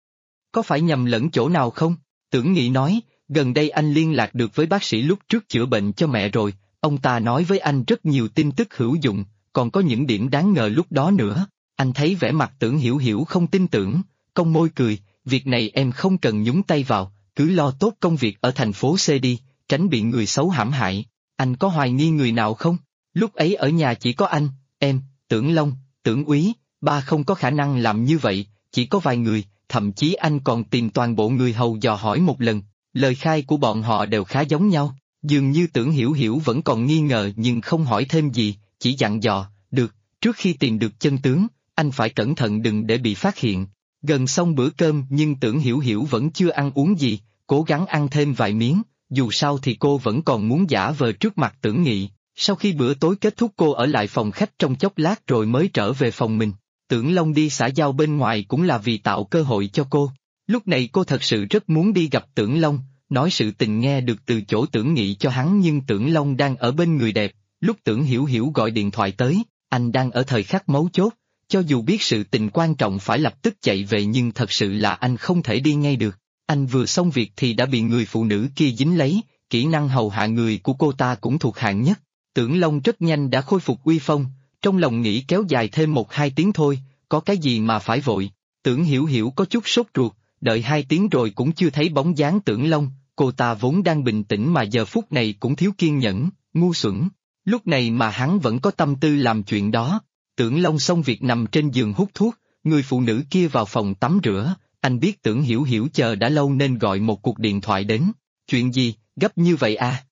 Có phải nhầm lẫn chỗ nào không? Tưởng Nghị nói, gần đây anh liên lạc được với bác sĩ lúc trước chữa bệnh cho mẹ rồi, ông ta nói với anh rất nhiều tin tức hữu dụng, còn có những điểm đáng ngờ lúc đó nữa. Anh thấy vẻ mặt Tưởng Hiểu Hiểu không tin tưởng, cong môi cười, việc này em không cần nhúng tay vào, cứ lo tốt công việc ở thành phố C đi, tránh bị người xấu hãm hại. Anh có hoài nghi người nào không? Lúc ấy ở nhà chỉ có anh, em, Tưởng Long, Tưởng Úy, ba không có khả năng làm như vậy, chỉ có vài người, thậm chí anh còn tìm toàn bộ người hầu dò hỏi một lần, lời khai của bọn họ đều khá giống nhau. Dường như Tưởng Hiểu Hiểu vẫn còn nghi ngờ nhưng không hỏi thêm gì, chỉ dặn dò, được, trước khi tìm được chân tướng, anh phải cẩn thận đừng để bị phát hiện. Gần xong bữa cơm nhưng Tưởng Hiểu Hiểu vẫn chưa ăn uống gì, cố gắng ăn thêm vài miếng, dù sao thì cô vẫn còn muốn giả vờ trước mặt Tưởng Nghị. Sau khi bữa tối kết thúc cô ở lại phòng khách trong chốc lát rồi mới trở về phòng mình. Tưởng Long đi xã giao bên ngoài cũng là vì tạo cơ hội cho cô. Lúc này cô thật sự rất muốn đi gặp Tưởng Long, nói sự tình nghe được từ chỗ Tưởng Nghị cho hắn nhưng Tưởng Long đang ở bên người đẹp. Lúc Tưởng Hiểu Hiểu gọi điện thoại tới, anh đang ở thời khắc mấu chốt, cho dù biết sự tình quan trọng phải lập tức chạy về nhưng thật sự là anh không thể đi ngay được. Anh vừa xong việc thì đã bị người phụ nữ kia dính lấy, kỹ năng hầu hạ người của cô ta cũng thuộc hạng nhất. Tưởng Long rất nhanh đã khôi phục uy phong, trong lòng nghĩ kéo dài thêm 1-2 tiếng thôi, có cái gì mà phải vội. Tưởng Hiểu Hiểu có chút sốt ruột, đợi 2 tiếng rồi cũng chưa thấy bóng dáng Tưởng Long, cô ta vốn đang bình tĩnh mà giờ phút này cũng thiếu kiên nhẫn, ngu xuẩn. Lúc này mà hắn vẫn có tâm tư làm chuyện đó. Tưởng Long xong việc nằm trên giường hút thuốc, người phụ nữ kia vào phòng tắm rửa, anh biết Tưởng Hiểu Hiểu chờ đã lâu nên gọi một cuộc điện thoại đến. Chuyện gì, gấp như vậy à?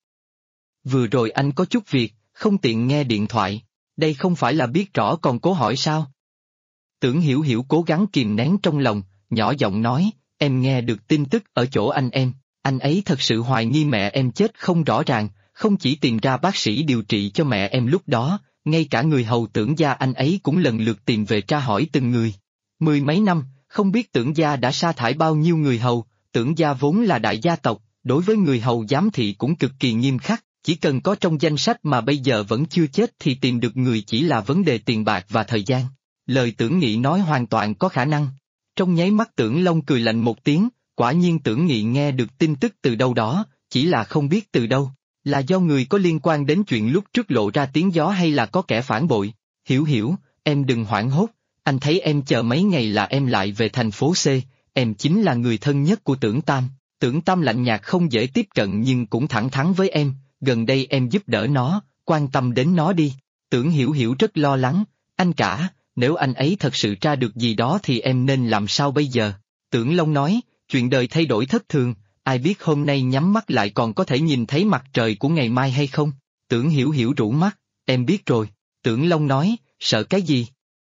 Vừa rồi anh có chút việc, không tiện nghe điện thoại. Đây không phải là biết rõ còn cố hỏi sao? Tưởng Hiểu Hiểu cố gắng kìm nén trong lòng, nhỏ giọng nói, em nghe được tin tức ở chỗ anh ấy thật sự hoài nghi mẹ em chết không rõ ràng, không chỉ tìm ra bác sĩ điều trị cho mẹ em lúc đó, ngay cả người hầu Tưởng gia anh ấy cũng lần lượt tìm về tra hỏi từng người. 10 mấy năm, không biết Tưởng gia đã sa thải bao nhiêu người hầu, Tưởng gia vốn là đại gia tộc, đối với người hầu giám thị cũng cực kỳ nghiêm khắc, chỉ cần có trong danh sách mà bây giờ vẫn chưa chết thì tìm được người chỉ là vấn đề tiền bạc và thời gian. Lời Tưởng Nghị nói hoàn toàn có khả năng. Trong nháy mắt Tưởng Long cười lạnh một tiếng, quả nhiên Tưởng Nghị nghe được tin tức từ đâu đó, chỉ là không biết từ đâu. Là do người có liên quan đến chuyện lúc trước lộ ra tiếng gió hay là có kẻ phản bội? Hiểu Hiểu, em đừng hoảng hốt, anh thấy em chờ mấy ngày là em lại về thành phố C, em chính là người thân nhất của Tưởng Tam. Tưởng Tam lạnh nhạt không dễ tiếp cận nhưng cũng thẳng thắn với em, gần đây em giúp đỡ nó, quan tâm đến nó đi. Tưởng Hiểu Hiểu rất lo lắng, anh cả, nếu anh ấy thật sự tra được gì đó thì em nên làm sao bây giờ? Tưởng Long nói, chuyện đời thay đổi thất thường, ai biết hôm nay nhắm mắt lại còn có thể nhìn thấy mặt trời của ngày mai hay không? Tưởng Hiểu Hiểu rũ mắt, em biết rồi. Tưởng Long nói, sợ cái gì?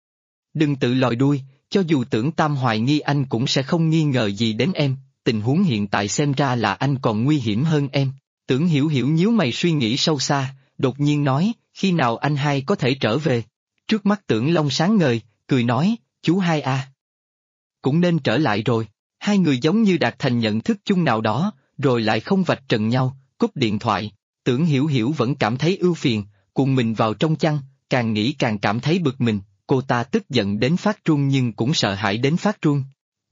Đừng tự lòi đuôi, cho dù Tưởng Tam hoài nghi anh cũng sẽ không nghi ngờ gì đến em, tình huống hiện tại xem ra là anh còn nguy hiểm hơn em. Tưởng Hiểu Hiểu nhíu mày suy nghĩ sâu xa, đột nhiên nói, khi nào anh hai có thể trở về? Trước mắt Tưởng Long sáng ngời, cười nói, chú hai à. Cũng nên trở lại rồi. Hai người giống như đạt thành nhận thức chung nào đó, rồi lại không vạch trần nhau, cúp điện thoại. Tưởng Hiểu Hiểu vẫn cảm thấy ưu phiền, cuộn mình vào trong chăn, càng nghĩ càng cảm thấy bực mình, cô ta tức giận đến phát run nhưng cũng sợ hãi đến phát run.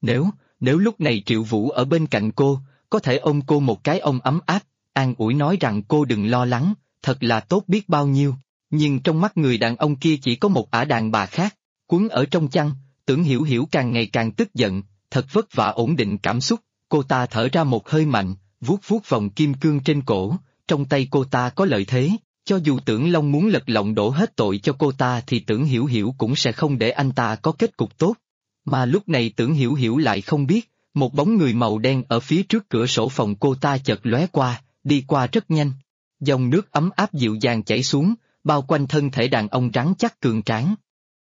Nếu lúc này Triệu Vũ ở bên cạnh cô, có thể ôm cô một cái ôm ấm áp, an ủi nói rằng cô đừng lo lắng, thật là tốt biết bao nhiêu. Nhưng trong mắt người đàn ông kia chỉ có một ả đàn bà khác, quấn ở trong chăn, Tưởng Hiểu Hiểu càng ngày càng tức giận, thật vất vả ổn định cảm xúc, cô ta thở ra một hơi mạnh, vuốt vuốt vòng kim cương trên cổ, trong tay cô ta có lợi thế, cho dù Tưởng Long muốn lật lọng đổ hết tội cho cô ta thì Tưởng Hiểu Hiểu cũng sẽ không để anh ta có kết cục tốt. Mà lúc này Tưởng Hiểu Hiểu lại không biết, một bóng người màu đen ở phía trước cửa sổ phòng cô ta chợt lóe qua, đi qua rất nhanh. Dòng nước ấm áp dịu dàng chảy xuống, bao quanh thân thể đàn ông rắn chắc cường tráng.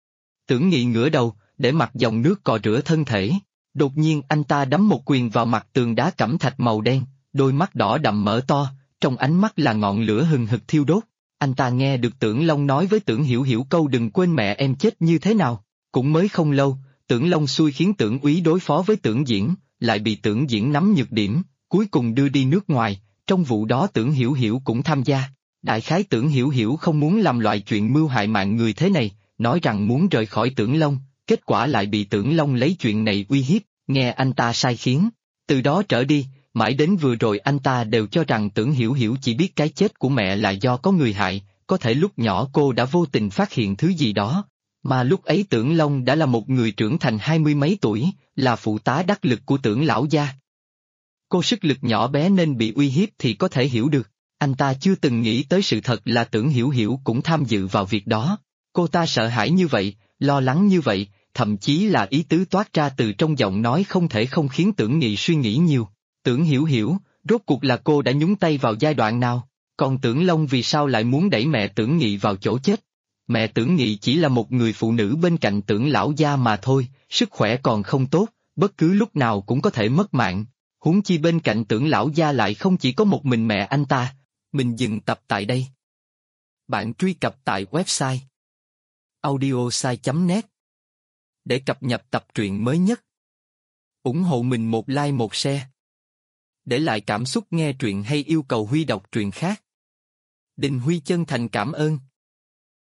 Tưởng Nghị ngửa đầu, để mặc dòng nước cọ rửa thân thể. Đột nhiên anh ta đấm một quyền vào mặt tường đá cẩm thạch màu đen, đôi mắt đỏ đậm mở to, trong ánh mắt là ngọn lửa hừng hực thiêu đốt. Anh ta nghe được Tưởng Long nói với Tưởng Hiểu Hiểu câu đừng quên mẹ em chết như thế nào. Cũng mới không lâu, Tưởng Long xui khiến Tưởng Úy đối phó với Tưởng Diễn, lại bị Tưởng Diễn nắm nhược điểm, cuối cùng đưa đi nước ngoài, trong vụ đó Tưởng Hiểu Hiểu cũng tham gia. Đại khái Tưởng Hiểu Hiểu không muốn làm loại chuyện mưu hại mạng người thế này, nói rằng muốn rời khỏi Tưởng Long, kết quả lại bị Tưởng Long lấy chuyện này uy hiếp, nghe anh ta sai khiến. Từ đó trở đi, mãi đến vừa rồi anh ta đều cho rằng Tưởng Hiểu Hiểu chỉ biết cái chết của mẹ là do có người hại, có thể lúc nhỏ cô đã vô tình phát hiện thứ gì đó. Mà lúc ấy Tưởng Long đã là một người trưởng thành 20 mấy tuổi, là phụ tá đắc lực của Tưởng lão gia. Cô sức lực nhỏ bé nên bị uy hiếp thì có thể hiểu được, anh ta chưa từng nghĩ tới sự thật là Tưởng Hiểu Hiểu cũng tham dự vào việc đó. Cô ta sợ hãi như vậy, lo lắng như vậy, thậm chí là ý tứ toát ra từ trong giọng nói không thể không khiến Tưởng Nghị suy nghĩ nhiều. Tưởng Hiểu Hiểu, rốt cuộc là cô đã nhúng tay vào giai đoạn nào, còn Tưởng Long vì sao lại muốn đẩy mẹ Tưởng Nghị vào chỗ chết? Mẹ Tưởng Nghị chỉ là một người phụ nữ bên cạnh Tưởng lão gia mà thôi, sức khỏe còn không tốt, bất cứ lúc nào cũng có thể mất mạng. Huống chi bên cạnh Tưởng lão gia lại không chỉ có một mình mẹ anh ta. Mình dừng tập tại đây. Bạn truy cập tại website audiosai.net để cập nhật tập truyện mới nhất. Ủng hộ mình một like một share. Để lại cảm xúc nghe truyện hay yêu cầu Huy đọc truyện khác. Đình Huy chân thành cảm ơn.